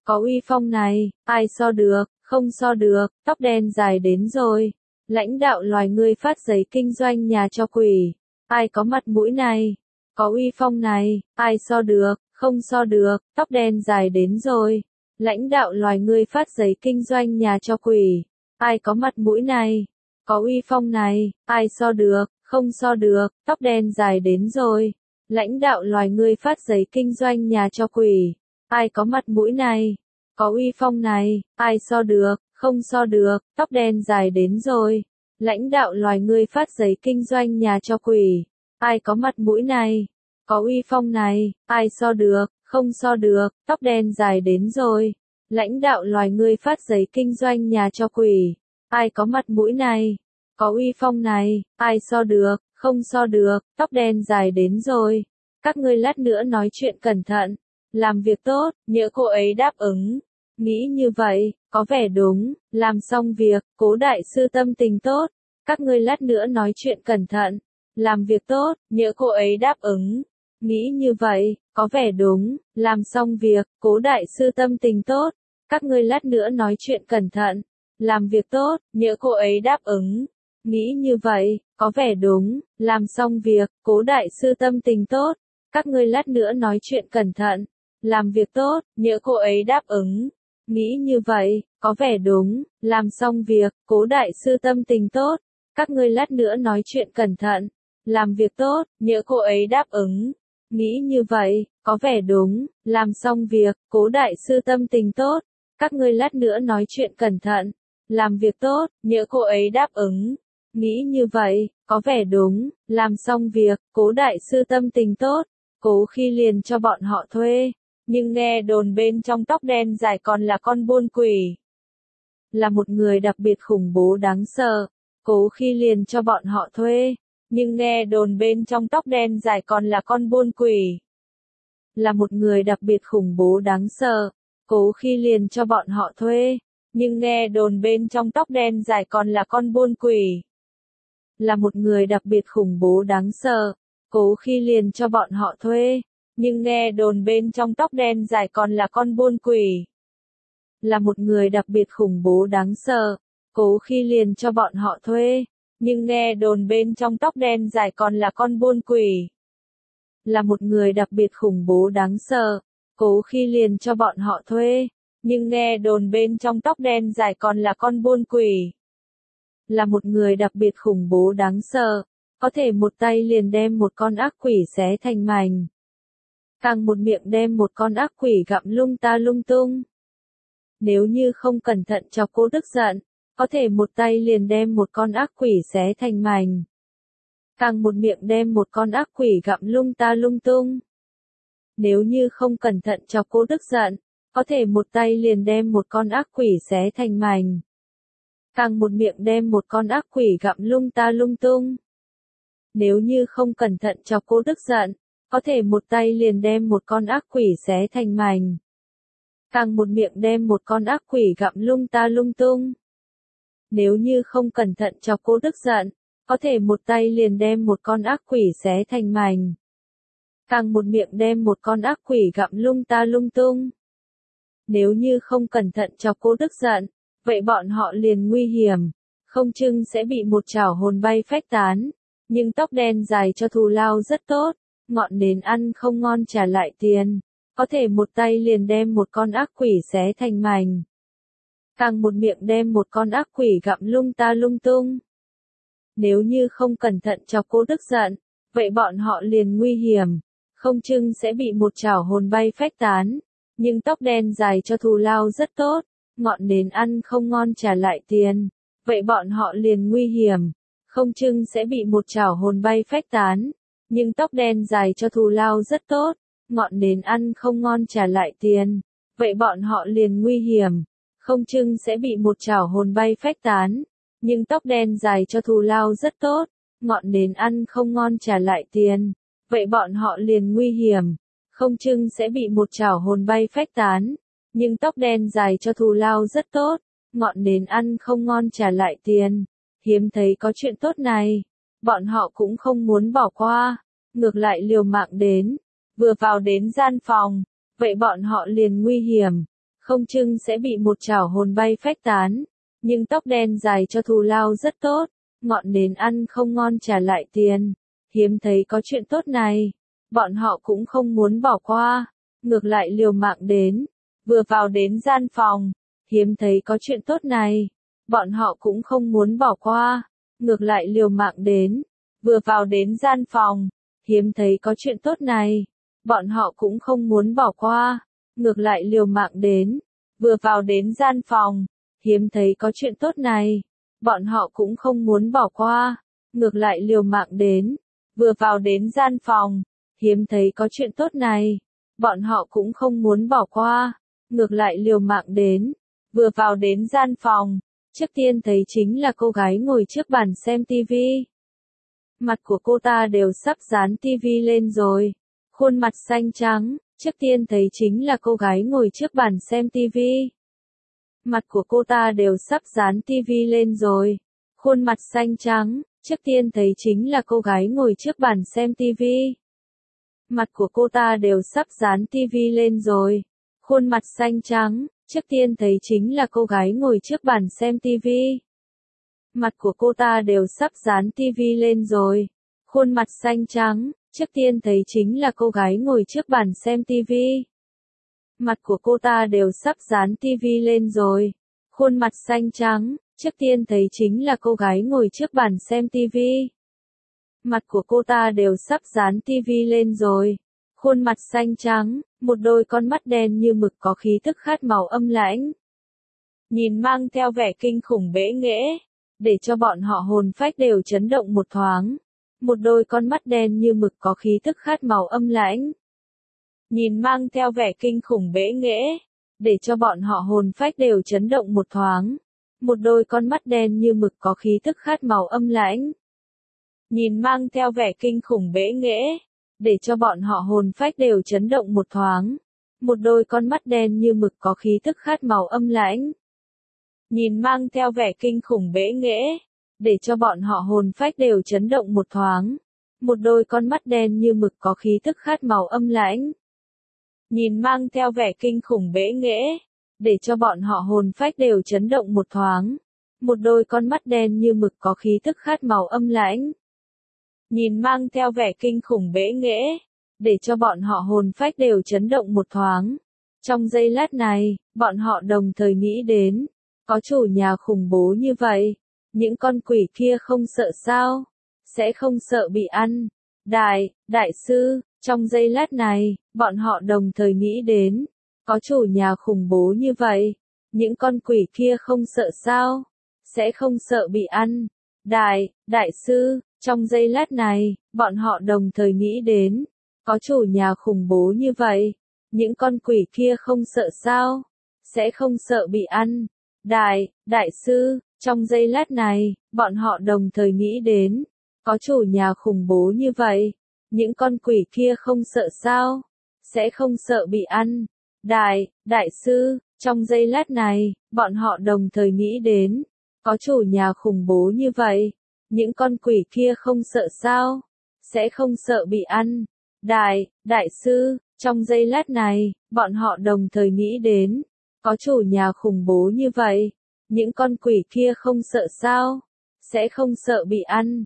Có uy phong này, ai so được, không so được, tóc đen dài đến rồi. Lãnh đạo loài người phát giấy kinh doanh nhà cho quỷ. Ai có mặt mũi này, có uy phong này, ai so được, không so được, tóc đen dài đến rồi. Lãnh đạo loài người phát giấy kinh doanh nhà cho quỷ. Ai có mặt mũi này, có uy phong này, ai so được, không so được, tóc đen dài đến rồi. Lãnh đạo loài người phát giấy kinh doanh nhà cho quỷ. Ai có mặt mũi này, có uy phong này, ai so được, không so được, tóc đen dài đến rồi. Lãnh đạo loài người phát giấy kinh doanh nhà cho quỷ. Ai có mặt mũi này, có uy phong này, ai so được, không so được, tóc đen dài đến rồi. Lãnh đạo loài người phát giấy kinh doanh nhà cho quỷ. Ai có mặt mũi này, có uy phong này, ai so được, không so được, tóc đen dài đến rồi. Các ngươi lát nữa nói chuyện cẩn thận, làm việc tốt, nhỡ cô ấy đáp ứng. Nghĩ như vậy, có vẻ đúng, làm xong việc, Cố đại sư tâm tình tốt. Các ngươi lát nữa nói chuyện cẩn thận, làm việc tốt, nhỡ cô ấy đáp ứng. Nghĩ như vậy, có vẻ đúng, làm xong việc, Cố đại sư tâm tình tốt. Các ngươi lát nữa nói chuyện cẩn thận, làm việc tốt, nhỡ cô ấy đáp ứng. Nghĩ như vậy, có vẻ đúng, làm xong việc, Cố đại sư tâm tình tốt. Các ngươi lát nữa nói chuyện cẩn thận, làm việc tốt, nhỡ cô ấy đáp ứng. Nghĩ như vậy, có vẻ đúng, làm xong việc, Cố đại sư tâm tình tốt. Các ngươi lát nữa nói chuyện cẩn thận, làm việc tốt, nhỡ cô ấy đáp ứng. Nghĩ như vậy, có vẻ đúng, làm xong việc, Cố đại sư tâm tình tốt. Các ngươi lát nữa nói chuyện cẩn thận, làm việc tốt, nhỡ cô ấy đáp ứng. Nghĩ như vậy, có vẻ đúng, làm xong việc, Cố đại sư tâm tình tốt. Cố Khi liền cho bọn họ thuê, nhưng nghe đồn bên trong tóc đen dài còn là con buôn quỷ. Là một người đặc biệt khủng bố đáng sợ. Cố Khi liền cho bọn họ thuê, nhưng nghe đồn bên trong tóc đen dài còn là con buôn quỷ. Là một người đặc biệt khủng bố đáng sợ. Cố Khi liền cho bọn họ thuê, nhưng nghe đồn bên trong tóc đen dài còn là con buôn quỷ. Là một người đặc biệt khủng bố đáng sợ. Cố Khi liền cho bọn họ thuê, nhưng nghe đồn bên trong tóc đen dài còn là con buôn quỷ. Là một người đặc biệt khủng bố đáng sợ. Cố Khi liền cho bọn họ thuê, nhưng nghe đồn bên trong tóc đen dài còn là con buôn quỷ. Là một người đặc biệt khủng bố đáng sợ. Cố Khi liền cho bọn họ thuê, nhưng nghe đồn bên trong tóc đen dài còn là con buôn quỷ. Là một người đặc biệt khủng bố đáng sợ, có thể một tay liền đem một con ác quỷ xé thành mảnh. Càng một miệng đem một con ác quỷ gặm lung ta lung tung. Nếu như không cẩn thận chọc cô tức giận, có thể một tay liền đem một con ác quỷ xé thành mảnh. Càng một miệng đem một con ác quỷ gặm lung ta lung tung. Nếu như không cẩn thận chọc cô tức giận, có thể một tay liền đem một con ác quỷ xé thành mảnh. Càng một miệng đem một con ác quỷ gặm lung ta lung tung. Nếu như không cẩn thận chọc cô tức giận, có thể một tay liền đem một con ác quỷ xé thành mảnh. Càng một miệng đem một con ác quỷ gặm lung ta lung tung. Nếu như không cẩn thận chọc cô tức giận, có thể một tay liền đem một con ác quỷ xé thành mảnh. Càng một miệng đem một con ác quỷ gặm lung ta lung tung. Nếu như không cẩn thận chọc cô tức giận, vậy bọn họ liền nguy hiểm, không chừng sẽ bị một chảo hồn bay phách tán. Nhưng tóc đen dài cho thù lao rất tốt, ngọn nến ăn không ngon trả lại tiền, có thể một tay liền đem một con ác quỷ xé thành mảnh. Càng một miệng đem một con ác quỷ gặm lung ta lung tung. Nếu như không cẩn thận chọc cô tức giận, vậy bọn họ liền nguy hiểm, không chừng sẽ bị một chảo hồn bay phách tán. Nhưng tóc đen dài cho thù lao rất tốt, ngọn nến ăn không ngon trả lại tiền, vậy bọn họ liền nguy hiểm, không chừng sẽ bị một chảo hồn bay phách tán. Nhưng tóc đen dài cho thù lao rất tốt, ngọn nến ăn không ngon trả lại tiền, vậy bọn họ liền nguy hiểm, không chừng sẽ bị một chảo hồn bay phách tán. Nhưng tóc đen dài cho thù lao rất tốt, ngọn nến ăn không ngon trả lại tiền, vậy bọn họ liền nguy hiểm, không chừng sẽ bị một chảo hồn bay phách tán. Nhưng tóc đen dài cho thù lao rất tốt, ngọn nến ăn không ngon trả lại tiền. Hiếm thấy có chuyện tốt này, bọn họ cũng không muốn bỏ qua, ngược lại liều mạng đến, vừa vào đến gian phòng, vậy bọn họ liền nguy hiểm, không chừng sẽ bị một chảo hồn bay phách tán. Nhưng tóc đen dài cho thù lao rất tốt, ngọn nến ăn không ngon trả lại tiền. Hiếm thấy có chuyện tốt này, bọn họ cũng không muốn bỏ qua, ngược lại liều mạng đến. Vừa vào đến gian phòng, hiếm thấy có chuyện tốt này, bọn họ cũng không muốn bỏ qua, ngược lại liều mạng đến. Vừa vào đến gian phòng, hiếm thấy có chuyện tốt này, bọn họ cũng không muốn bỏ qua, ngược lại liều mạng đến. Vừa vào đến gian phòng, hiếm thấy có chuyện tốt này, bọn họ cũng không muốn bỏ qua, ngược lại liều mạng đến. Vừa vào đến gian phòng, hiếm thấy có chuyện tốt này, bọn họ cũng không muốn bỏ qua, ngược lại liều mạng đến. Vừa vào đến gian phòng, trước tiên thấy chính là cô gái ngồi trước bàn xem tivi. Mặt của cô ta đều sắp dán tivi lên rồi, khuôn mặt xanh trắng, trước tiên thấy chính là cô gái ngồi trước bàn xem tivi. Mặt của cô ta đều sắp dán tivi lên rồi, khuôn mặt xanh trắng, trước tiên thấy chính là cô gái ngồi trước bàn xem tivi. Mặt của cô ta đều sắp dán tivi lên rồi, khuôn mặt xanh trắng, trước tiên thấy chính là cô gái ngồi trước bàn xem tivi. Mặt của cô ta đều sắp dán tivi lên rồi, khuôn mặt xanh trắng, trước tiên thấy chính là cô gái ngồi trước bàn xem tivi. Mặt của cô ta đều sắp dán tivi lên rồi, khuôn mặt xanh trắng, trước tiên thấy chính là cô gái ngồi trước bàn xem tivi. Mặt của cô ta đều sắp dán tivi lên rồi, khuôn mặt xanh trắng, một đôi con mắt đen như mực có khí tức khát máu âm lãnh. Nhìn mang theo vẻ kinh khủng bẽ nghễ, để cho bọn họ hồn phách đều chấn động một thoáng. Một đôi con mắt đen như mực có khí tức khát máu âm lãnh. Nhìn mang theo vẻ kinh khủng bẽ nghễ, để cho bọn họ hồn phách đều chấn động một thoáng. Một đôi con mắt đen như mực có khí tức khát máu âm lãnh. Nhìn mang theo vẻ kinh khủng bẽ nghễ, để cho bọn họ hồn phách đều chấn động một thoáng. Một đôi con mắt đen như mực có khí tức khát máu âm lãnh. Nhìn mang theo vẻ kinh khủng bẽ nghễ, để cho bọn họ hồn phách đều chấn động một thoáng. Một đôi con mắt đen như mực có khí tức khát máu âm lãnh. Nhìn mang theo vẻ kinh khủng bẽ nghễ, để cho bọn họ hồn phách đều chấn động một thoáng. Một đôi con mắt đen như mực có khí tức khát máu âm lãnh. Nhìn mang theo vẻ kinh khủng bẽ nghễ, để cho bọn họ hồn phách đều chấn động một thoáng. Trong giây lát này, bọn họ đồng thời nghĩ đến, có chủ nhà khủng bố như vậy, những con quỷ kia không sợ sao? Sẽ không sợ bị ăn. Đại sư, trong giây lát này, bọn họ đồng thời nghĩ đến, có chủ nhà khủng bố như vậy, những con quỷ kia không sợ sao? Sẽ không sợ bị ăn. Đại sư, trong giây lát này, bọn họ đồng thời nghĩ đến, có chủ nhà khủng bố như vậy, những con quỷ kia không sợ sao? Sẽ không sợ bị ăn. Đại sư, trong giây lát này, bọn họ đồng thời nghĩ đến, có chủ nhà khủng bố như vậy, những con quỷ kia không sợ sao? Sẽ không sợ bị ăn. Đại sư, trong giây lát này, bọn họ đồng thời nghĩ đến, có chủ nhà khủng bố như vậy, những con quỷ kia không sợ sao? Sẽ không sợ bị ăn. Đại sư, trong giây lát này, bọn họ đồng thời nghĩ đến, có chủ nhà khủng bố như vậy, những con quỷ kia không sợ sao? Sẽ không sợ bị ăn.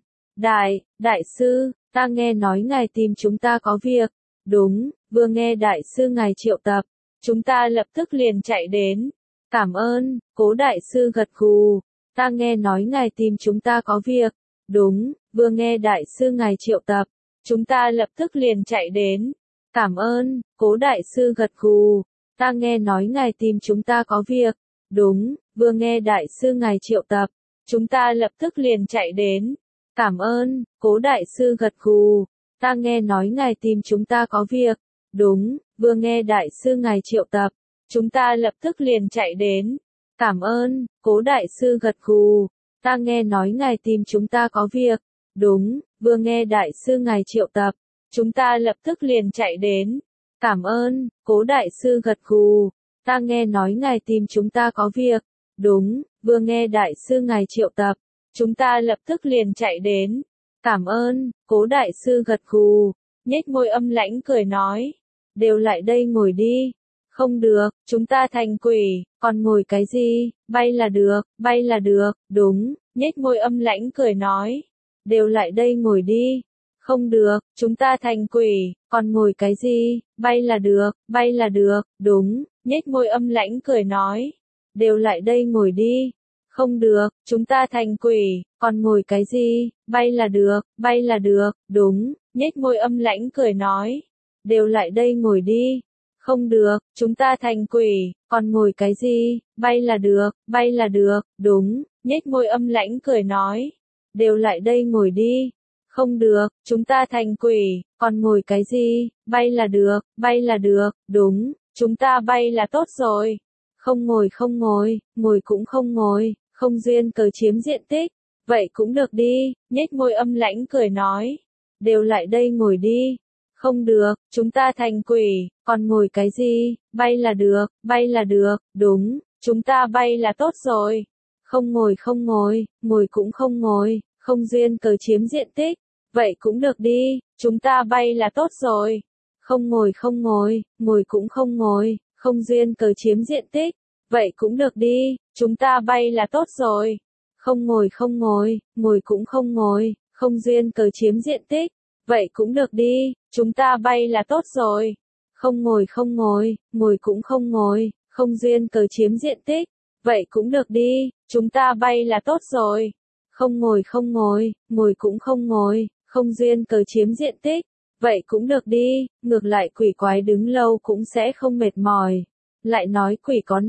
Đại sư, ta nghe nói ngài tìm chúng ta có việc. Đúng, vừa nghe đại sư ngài triệu tập, chúng ta lập tức liền chạy đến. Cảm ơn, Cố đại sư gật gù. Ta nghe nói ngài tìm chúng ta có việc. Đúng, vừa nghe đại sư ngài triệu tập, chúng ta lập tức liền chạy đến. Cảm ơn, Cố đại sư gật gù. Ta nghe nói ngài tìm chúng ta có việc. Đúng, vừa nghe đại sư ngài triệu tập, chúng ta lập tức liền chạy đến. Cảm ơn, Cố đại sư gật gù. Ta nghe nói ngài tìm chúng ta có việc. Đúng, vừa nghe đại sư ngài triệu tập, chúng ta lập tức liền chạy đến. Cảm ơn, Cố đại sư gật gù. Ta nghe nói ngài tìm chúng ta có việc. Đúng, vừa nghe đại sư ngài triệu tập, chúng ta lập tức liền chạy đến. Cảm ơn, Cố đại sư gật gù. Ta nghe nói ngài tìm chúng ta có việc. Đúng, vừa nghe đại sư ngài triệu tập, chúng ta lập tức liền chạy đến. Cảm ơn, Cố đại sư gật gù. Nhếch môi âm lãnh cười nói. Đều lại đây ngồi đi. Không được, chúng ta thành quỷ, còn ngồi cái gì, bay là được, đúng, nhếch môi âm lãnh cười nói. Đều lại đây ngồi đi. Không được, chúng ta thành quỷ, còn ngồi cái gì, bay là được, đúng, nhếch môi âm lãnh cười nói. Đều lại đây ngồi đi. Không được, chúng ta thành quỷ, còn ngồi cái gì, bay là được, đúng, nhếch môi âm lãnh cười nói. Đều lại đây ngồi đi. Không được, chúng ta thành quỷ, còn ngồi cái gì, bay là được, đúng, nhếch môi âm lãnh cười nói. Đều lại đây ngồi đi. Không được, chúng ta thành quỷ, còn ngồi cái gì, bay là được, đúng, chúng ta bay là tốt rồi. Không ngồi, ngồi cũng không ngồi, không duyên cớ chiếm diện tích. Vậy cũng được đi, nhếch môi âm lãnh cười nói. Đều lại đây ngồi đi. Không được, chúng ta thành quỷ, còn ngồi cái gì, bay là được, đúng, chúng ta bay là tốt rồi. Không ngồi, ngồi cũng không ngồi, không duyên cớ chiếm diện tích. Vậy cũng được đi, chúng ta bay là tốt rồi. Không ngồi, ngồi cũng không ngồi, không duyên cớ chiếm diện tích. Vậy cũng được đi, chúng ta bay là tốt rồi. Không ngồi, ngồi cũng không ngồi, không duyên cớ chiếm diện tích. Vậy cũng được đi, chúng ta bay là tốt rồi. Không ngồi, ngồi cũng không ngồi, không duyên cớ chiếm diện tích. Vậy cũng được đi, chúng ta bay là tốt rồi. Không ngồi, ngồi cũng không ngồi, không duyên cớ chiếm diện tích. Vậy cũng được đi, ngược lại quỷ quái đứng lâu cũng sẽ không mệt mỏi. Lại nói quỷ có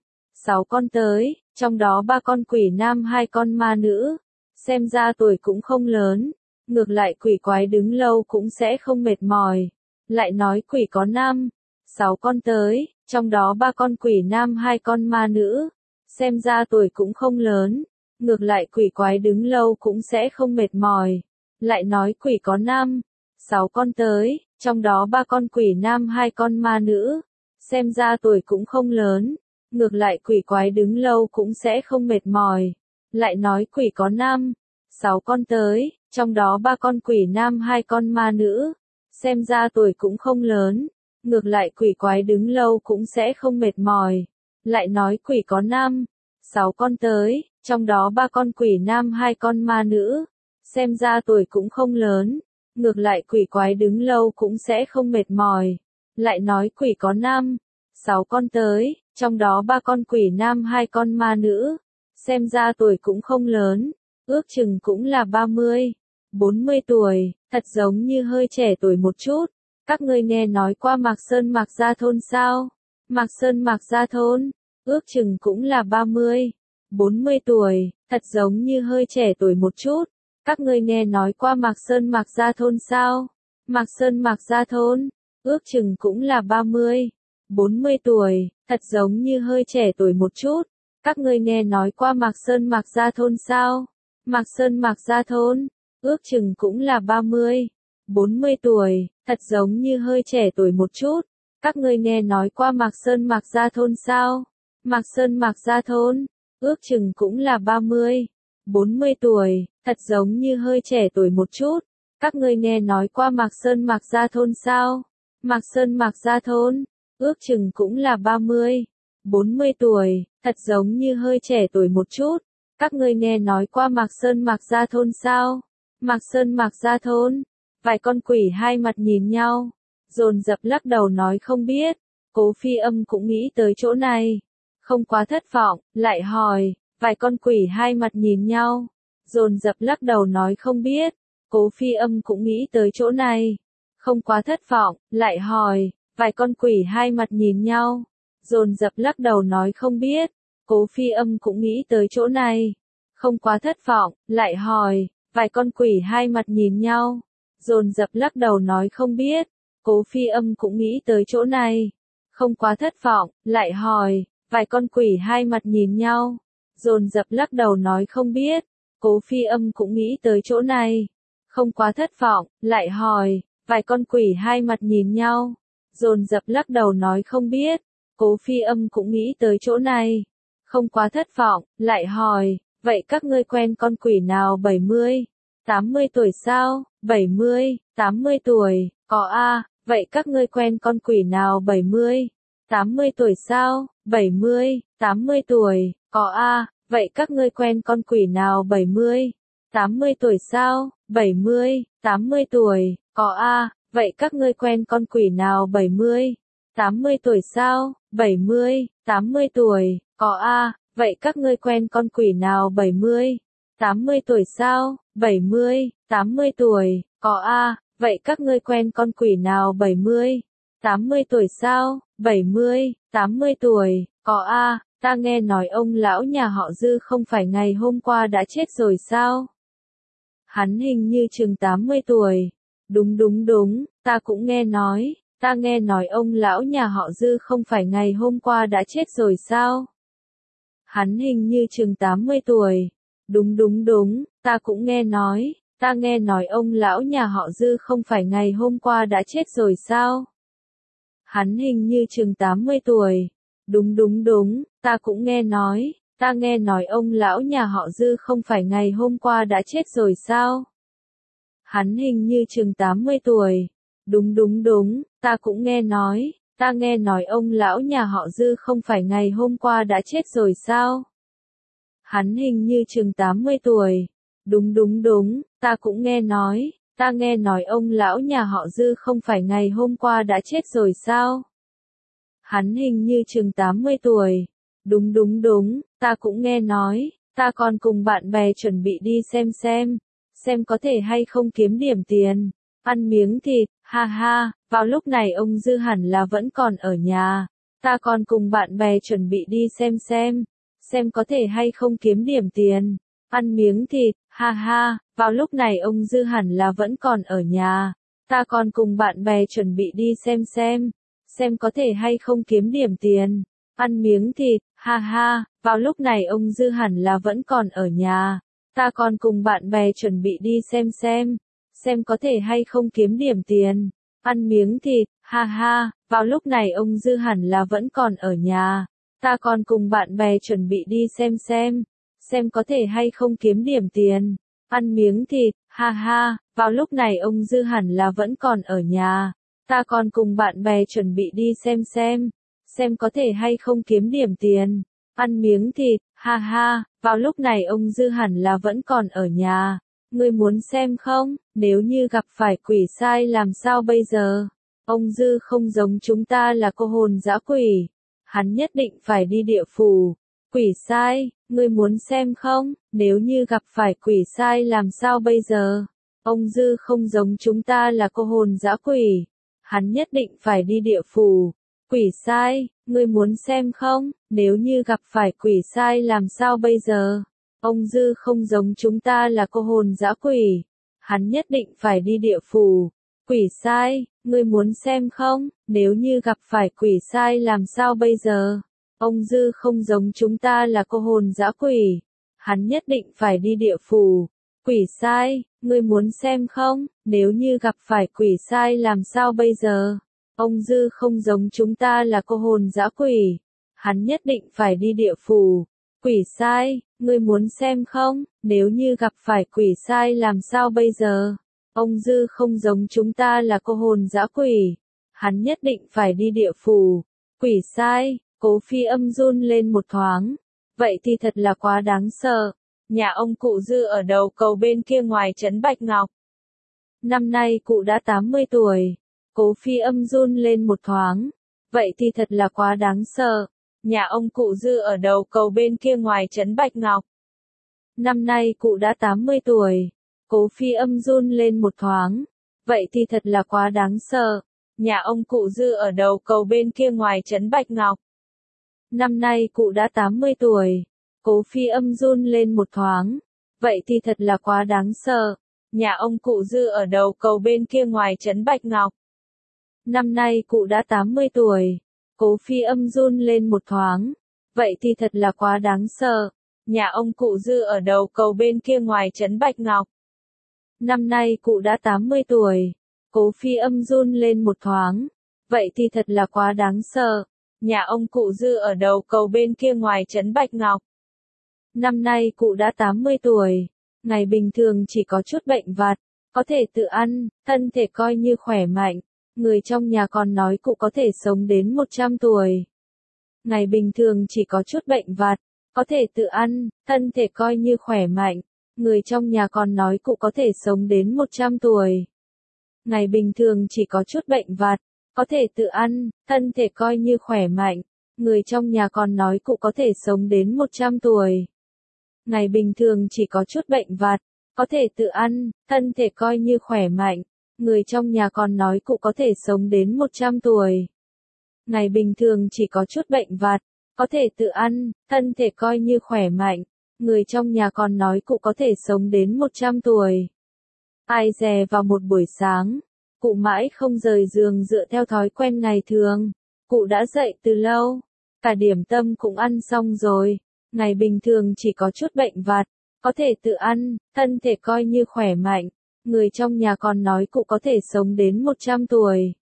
6 con tới, trong đó 3 con quỷ nam 2 con ma nữ. Xem ra tuổi cũng không lớn. Ngược lại quỷ quái đứng lâu cũng sẽ không mệt mỏi. Lại nói quỷ có 6 con tới, trong đó 3 con quỷ nam 2 con ma nữ. Xem ra tuổi cũng không lớn. Ngược lại quỷ quái đứng lâu cũng sẽ không mệt mỏi. Lại nói quỷ có 6 con tới, trong đó 3 con quỷ nam 2 con ma nữ. Xem ra tuổi cũng không lớn. Ngược lại quỷ quái đứng lâu cũng sẽ không mệt mỏi. Lại nói quỷ có 6 con tới, trong đó 3 con quỷ nam 2 con ma nữ. Xem ra tuổi cũng không lớn. Ngược lại quỷ quái đứng lâu cũng sẽ không mệt mỏi. Lại nói quỷ có 6 con tới, trong đó 3 con quỷ nam 2 con ma nữ. Xem ra tuổi cũng không lớn. Ngược lại quỷ quái đứng lâu cũng sẽ không mệt mỏi. Lại nói quỷ có 6 con tới, trong đó 3 con quỷ nam 2 con ma nữ. Xem ra tuổi cũng không lớn. Ước chừng cũng là 40 tuổi, thật giống như hơi trẻ tuổi một chút. Các ngươi nghe nói qua Mạc Sơn Mạc Gia Thôn sao? Mạc Sơn Mạc Gia Thôn, ước chừng cũng là 40 tuổi, thật giống như hơi trẻ tuổi một chút. Các ngươi nghe nói qua Mạc Sơn Mạc Gia Thôn sao? Mạc Sơn Mạc Gia Thôn, ước chừng cũng là 40 tuổi, thật giống như hơi trẻ tuổi một chút. Các ngươi nghe nói qua Mạc Sơn Mạc Gia Thôn sao? Mạc Sơn Mạc Gia Thôn, ước chừng cũng là 40 tuổi, thật giống như hơi trẻ tuổi một chút. Các ngươi nghe nói qua Mạc Sơn Mạc Gia Thôn sao? Mạc Sơn Mạc Gia Thôn, ước chừng cũng là 40 tuổi, thật giống như hơi trẻ tuổi một chút. Các ngươi nghe nói qua Mạc Sơn Mạc Gia Thôn sao? Mạc Sơn Mạc Gia Thôn, ước chừng cũng là 40 tuổi, thật giống như hơi trẻ tuổi một chút. Các ngươi nghe nói qua Mạc Sơn Mạc Gia Thôn sao? Mạc Sơn Mạc Gia Thôn, vài con quỷ hai mặt nhìn nhau, dồn dập lắc đầu nói không biết. Cố Phi Âm cũng nghĩ tới chỗ này, không quá thất vọng, lại hỏi, vài con quỷ hai mặt nhìn nhau, dồn dập lắc đầu nói không biết. Cố Phi Âm cũng nghĩ tới chỗ này, không quá thất vọng, lại hỏi, vài con quỷ hai mặt nhìn nhau, dồn dập lắc đầu nói không biết. Cố Phi Âm cũng nghĩ tới chỗ này, không quá thất vọng, lại hỏi, vài con quỷ hai mặt nhìn nhau, dồn dập lắc đầu nói không biết. Cố Phi Âm cũng nghĩ tới chỗ này, không quá thất vọng, lại hỏi, vài con quỷ hai mặt nhìn nhau, dồn dập lắc đầu nói không biết. Cố Phi Âm cũng nghĩ tới chỗ này, không quá thất vọng, lại hỏi, vài con quỷ hai mặt nhìn nhau, dồn dập lắc đầu nói không biết. Cố Phi Âm cũng nghĩ tới chỗ này, không quá thất vọng, lại hỏi, vậy các ngươi quen con quỷ nào 80 tuổi sao? 80 tuổi, có a, vậy các ngươi quen con quỷ nào 80 tuổi sao? 70, 80 tuổi, có a, vậy các ngươi quen con quỷ nào 70? 80 tuổi sao? 70, 80 tuổi, có a, vậy các ngươi quen con quỷ nào 70? 80 tuổi sao? 70, 80 tuổi, có a, vậy các ngươi quen con quỷ nào 70? 80 tuổi sao? 70, 80 tuổi, có a, vậy các ngươi quen con quỷ nào 70? 80 tuổi sao? 70, 80 tuổi, có a, ta nghe nói ông lão nhà họ Dư không phải ngày hôm qua đã chết rồi sao? Hắn hình như chừng 80 tuổi. Đúng đúng đúng, ta cũng nghe nói, ta nghe nói ông lão nhà họ Dư không phải ngày hôm qua đã chết rồi sao? Hắn hình như chừng 80 tuổi. Đúng đúng đúng, ta cũng nghe nói, ta nghe nói ông lão nhà họ Dư không phải ngày hôm qua đã chết rồi sao? Hắn hình như chừng 80 tuổi. Đúng đúng đúng, ta cũng nghe nói, ta nghe nói ông lão nhà họ Dư không phải ngày hôm qua đã chết rồi sao? Hắn hình như chừng 80 tuổi. Đúng đúng đúng, ta cũng nghe nói, ta nghe nói ông lão nhà họ Dư không phải ngày hôm qua đã chết rồi sao? Hắn hình như chừng 80 tuổi. Đúng đúng đúng, ta cũng nghe nói, ta nghe nói ông lão nhà họ Dư không phải ngày hôm qua đã chết rồi sao? Hắn hình như chừng 80 tuổi. Đúng đúng đúng, ta cũng nghe nói, ta còn cùng bạn bè chuẩn bị đi xem có thể hay không kiếm điểm tiền, ăn miếng thịt, ha ha, vào lúc này ông Dư hẳn là vẫn còn ở nhà, ta còn cùng bạn bè chuẩn bị đi xem có thể hay không kiếm điểm tiền, ăn miếng thịt, ha ha, vào lúc này ông Dư hẳn là vẫn còn ở nhà, ta còn cùng bạn bè chuẩn bị đi xem có thể hay không kiếm điểm tiền, ăn miếng thịt, ha ha, vào lúc này ông Dư hẳn là vẫn còn ở nhà, ta còn cùng bạn bè chuẩn bị đi xem có thể hay không kiếm điểm tiền, ăn miếng thịt, ha ha, vào lúc này ông Dư hẳn là vẫn còn ở nhà, ta còn cùng bạn bè chuẩn bị đi xem có thể hay không kiếm điểm tiền, ăn miếng thịt, ha ha, vào lúc này ông Dư hẳn là vẫn còn ở nhà, ta còn cùng bạn bè chuẩn bị đi xem có thể hay không kiếm điểm tiền, ăn miếng thịt, ha ha, vào lúc này ông Dư hẳn là vẫn còn ở nhà, ngươi muốn xem không, nếu như gặp phải quỷ sai làm sao bây giờ? Ông Dư không giống chúng ta là cô hồn dã quỷ, hắn nhất định phải đi địa phủ. Quỷ sai, ngươi muốn xem không, nếu như gặp phải quỷ sai làm sao bây giờ? Ông Dư không giống chúng ta là cô hồn dã quỷ, hắn nhất định phải đi địa phủ. Quỷ sai, ngươi muốn xem không, nếu như gặp phải quỷ sai làm sao bây giờ? Ông Dư không giống chúng ta là cô hồn dã quỷ, hắn nhất định phải đi địa phủ. Quỷ sai, ngươi muốn xem không, nếu như gặp phải quỷ sai làm sao bây giờ? Ông Dư không giống chúng ta là cô hồn dã quỷ, hắn nhất định phải đi địa phủ. Quỷ sai, ngươi muốn xem không, nếu như gặp phải quỷ sai làm sao bây giờ? Ông Dư không giống chúng ta là cô hồn dã quỷ, hắn nhất định phải đi địa phủ. Quỷ sai, ngươi muốn xem không, nếu như gặp phải quỷ sai làm sao bây giờ? Ông Dư không giống chúng ta là cô hồn dã quỷ, hắn nhất định phải đi địa phủ. Quỷ sai, Cố Phi Âm run lên một thoáng. Vậy thì thật là quá đáng sợ. Nhà ông cụ Dư ở đầu cầu bên kia ngoài trấn Bạch Ngọc. Năm nay cụ đã 80 tuổi. Cố Phi Âm run lên một thoáng. Vậy thì thật là quá đáng sợ. Nhà ông cụ Dư ở đầu cầu bên kia ngoài trấn Bạch Ngọc. Năm nay cụ đã 80 tuổi. Cố Phi Âm run lên một thoáng. Vậy thì thật là quá đáng sợ. Nhà ông cụ Dư ở đầu cầu bên kia ngoài trấn Bạch Ngọc. Năm nay cụ đã 80 tuổi. Cố Phi Âm run lên một thoáng. Vậy thì thật là quá đáng sợ. Nhà ông cụ Dư ở đầu cầu bên kia ngoài trấn Bạch Ngọc. Năm nay cụ đã 80 tuổi. Cố Phi Âm run lên một thoáng. Vậy thì thật là quá đáng sợ. Nhà ông cụ Dư ở đầu cầu bên kia ngoài trấn Bạch Ngọc. Năm nay cụ đã 80 tuổi. Cố Phi Âm run lên một thoáng. Vậy thì thật là quá đáng sợ. Nhà ông cụ Dư ở đầu cầu bên kia ngoài trấn Bạch Ngọc. Năm nay cụ đã 80 tuổi. Ngày bình thường chỉ có chút bệnh vặt, có thể tự ăn, thân thể coi như khỏe mạnh. Người trong nhà còn nói cụ có thể sống đến 100 tuổi. Ngày bình thường chỉ có chút bệnh vặt, có thể tự ăn, thân thể coi như khỏe mạnh. Người trong nhà còn nói cụ có thể sống đến 100 tuổi. Ngày bình thường chỉ có chút bệnh vặt, có thể tự ăn, thân thể coi như khỏe mạnh. Người trong nhà còn nói cụ có thể sống đến 100 tuổi. Ngày bình thường chỉ có chút bệnh vặt, có thể tự ăn, thân thể coi như khỏe mạnh. Người trong nhà còn nói cụ có thể sống đến 100 tuổi. Ngày bình thường chỉ có chút bệnh vặt, có thể tự ăn, thân thể coi như khỏe mạnh. Người trong nhà còn nói cụ có thể sống đến 100 tuổi. Ai dè vào một buổi sáng, cụ mãi không rời giường dựa theo thói quen ngày thường. Cụ đã dậy từ lâu, cả điểm tâm cũng ăn xong rồi. Ngày bình thường chỉ có chút bệnh vặt, có thể tự ăn, thân thể coi như khỏe mạnh. Người trong nhà còn nói cụ có thể sống đến 100 tuổi.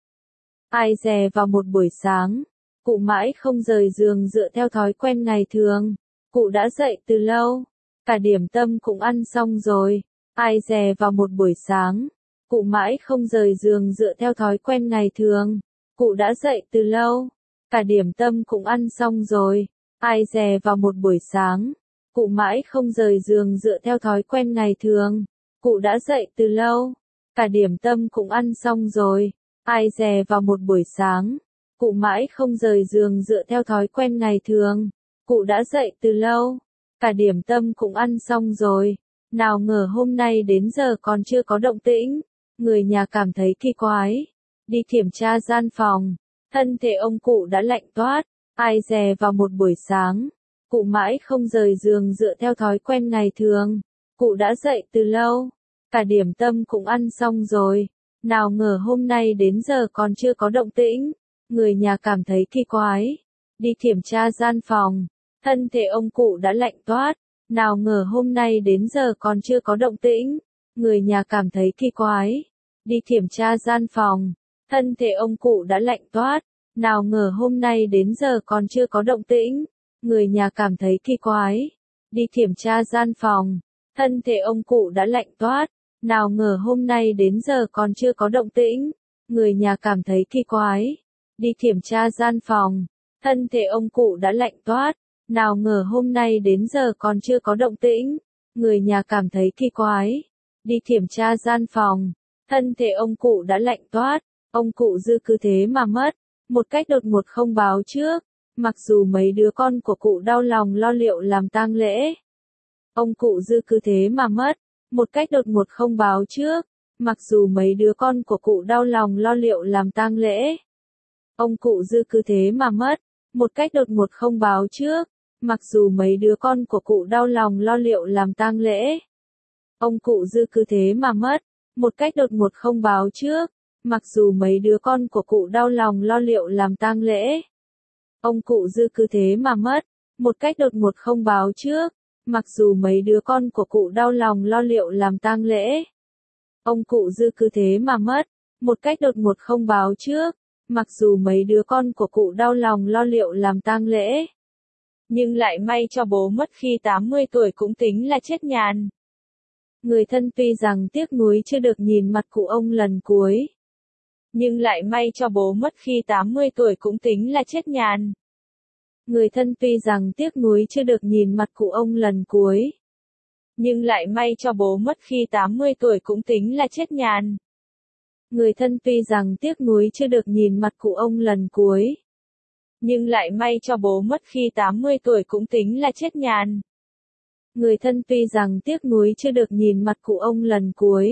Ai dè vào một buổi sáng, cụ mãi không rời giường dựa theo thói quen ngày thường. Cụ đã dậy từ lâu, cả điểm tâm cũng ăn xong rồi. Ai dè vào một buổi sáng, cụ mãi không rời giường dựa theo thói quen ngày thường. Cụ đã dậy từ lâu, cả điểm tâm cũng ăn xong rồi. Ai dè vào một buổi sáng, cụ mãi không rời giường dựa theo thói quen ngày thường. Cụ đã dậy từ lâu, cả điểm tâm cũng ăn xong rồi. Ai dè vào một buổi sáng, cụ mãi không rời giường dựa theo thói quen ngày thường. Cụ đã dậy từ lâu, cả điểm tâm cũng ăn xong rồi. Nào ngờ hôm nay đến giờ còn chưa có động tĩnh. Người nhà cảm thấy kỳ quái. Đi kiểm tra gian phòng, thân thể ông cụ đã lạnh toát. Ai dè vào một buổi sáng, cụ mãi không rời giường dựa theo thói quen ngày thường. Cụ đã dậy từ lâu, cả điểm tâm cũng ăn xong rồi. Nào ngờ hôm nay đến giờ còn chưa có động tĩnh. Người nhà cảm thấy kỳ quái. Đi kiểm tra gian phòng, thân thể ông cụ đã lạnh toát. Nào ngờ hôm nay đến giờ còn chưa có động tĩnh. Người nhà cảm thấy kỳ quái. Đi kiểm tra gian phòng, thân thể ông cụ đã lạnh toát. Nào ngờ hôm nay đến giờ còn chưa có động tĩnh. Người nhà cảm thấy kỳ quái. Đi kiểm tra gian phòng, thân thể ông cụ đã lạnh toát. Nào ngờ hôm nay đến giờ còn chưa có động tĩnh. Người nhà cảm thấy kỳ quái. Đi kiểm tra gian phòng, thân thể ông cụ đã lạnh toát. Nào ngờ hôm nay đến giờ còn chưa có động tĩnh. Người nhà cảm thấy kỳ quái. Đi kiểm tra gian phòng, thân thể ông cụ đã lạnh toát. Ông cụ Dư cứ thế mà mất, một cách đột ngột không báo trước. Mặc dù mấy đứa con của cụ đau lòng lo liệu làm tang lễ. Ông cụ Dư cứ thế mà mất, một cách đột ngột không báo trước. Mặc dù mấy đứa con của cụ đau lòng lo liệu làm tang lễ. Ông cụ Dư cứ thế mà mất, một cách đột ngột không báo trước. Mặc dù mấy đứa con của cụ đau lòng lo liệu làm tang lễ. Ông cụ Dư cứ thế mà mất, một cách đột ngột không báo trước. Mặc dù mấy đứa con của cụ đau lòng lo liệu làm tang lễ. Ông cụ Dư cứ thế mà mất, một cách đột ngột không báo trước. Mặc dù mấy đứa con của cụ đau lòng lo liệu làm tang lễ. Ông cụ Dư cứ thế mà mất, một cách đột ngột không báo trước. Mặc dù mấy đứa con của cụ đau lòng lo liệu làm tang lễ. Nhưng lại may cho bố mất khi 80 tuổi cũng tính là chết nhàn. Người thân tuy rằng tiếc nuối chưa được nhìn mặt cụ ông lần cuối. Nhưng lại may cho bố mất khi 80 tuổi cũng tính là chết nhàn. Người thân tuy rằng tiếc nuối chưa được nhìn mặt cụ ông lần cuối. Nhưng lại may cho bố mất khi 80 tuổi cũng tính là chết nhàn. Người thân tuy rằng tiếc nuối chưa được nhìn mặt cụ ông lần cuối. Nhưng lại may cho bố mất khi 80 tuổi cũng tính là chết nhàn. Người thân tuy rằng tiếc nuối chưa được nhìn mặt cụ ông lần cuối.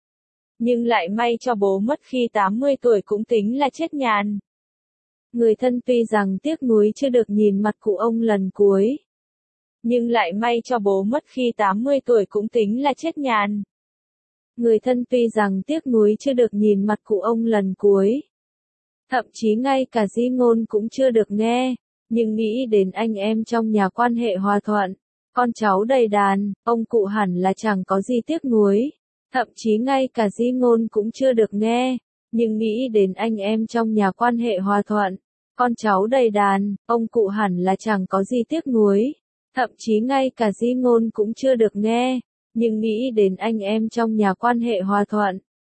Nhưng lại may cho bố mất khi 80 tuổi cũng tính là chết nhàn. Người thân tuy rằng tiếc nuối chưa được nhìn mặt cụ ông lần cuối. Nhưng lại may cho bố mất khi 80 tuổi cũng tính là chết nhàn. Người thân tuy rằng tiếc nuối chưa được nhìn mặt cụ ông lần cuối. Thậm chí ngay cả di ngôn cũng chưa được nghe. Nhưng nghĩ đến anh em trong nhà quan hệ hòa thuận, con cháu đầy đàn, ông cụ hẳn là chẳng có gì tiếc nuối. Thậm chí ngay cả di ngôn cũng chưa được nghe. Nhưng nghĩ đến anh em trong nhà quan hệ hòa thuận, con cháu đầy đàn, ông cụ hẳn là chẳng có gì tiếc nuối. Thậm chí ngay cả di ngôn cũng chưa được nghe. Nhưng nghĩ đến anh em trong nhà quan hệ hòa thuận,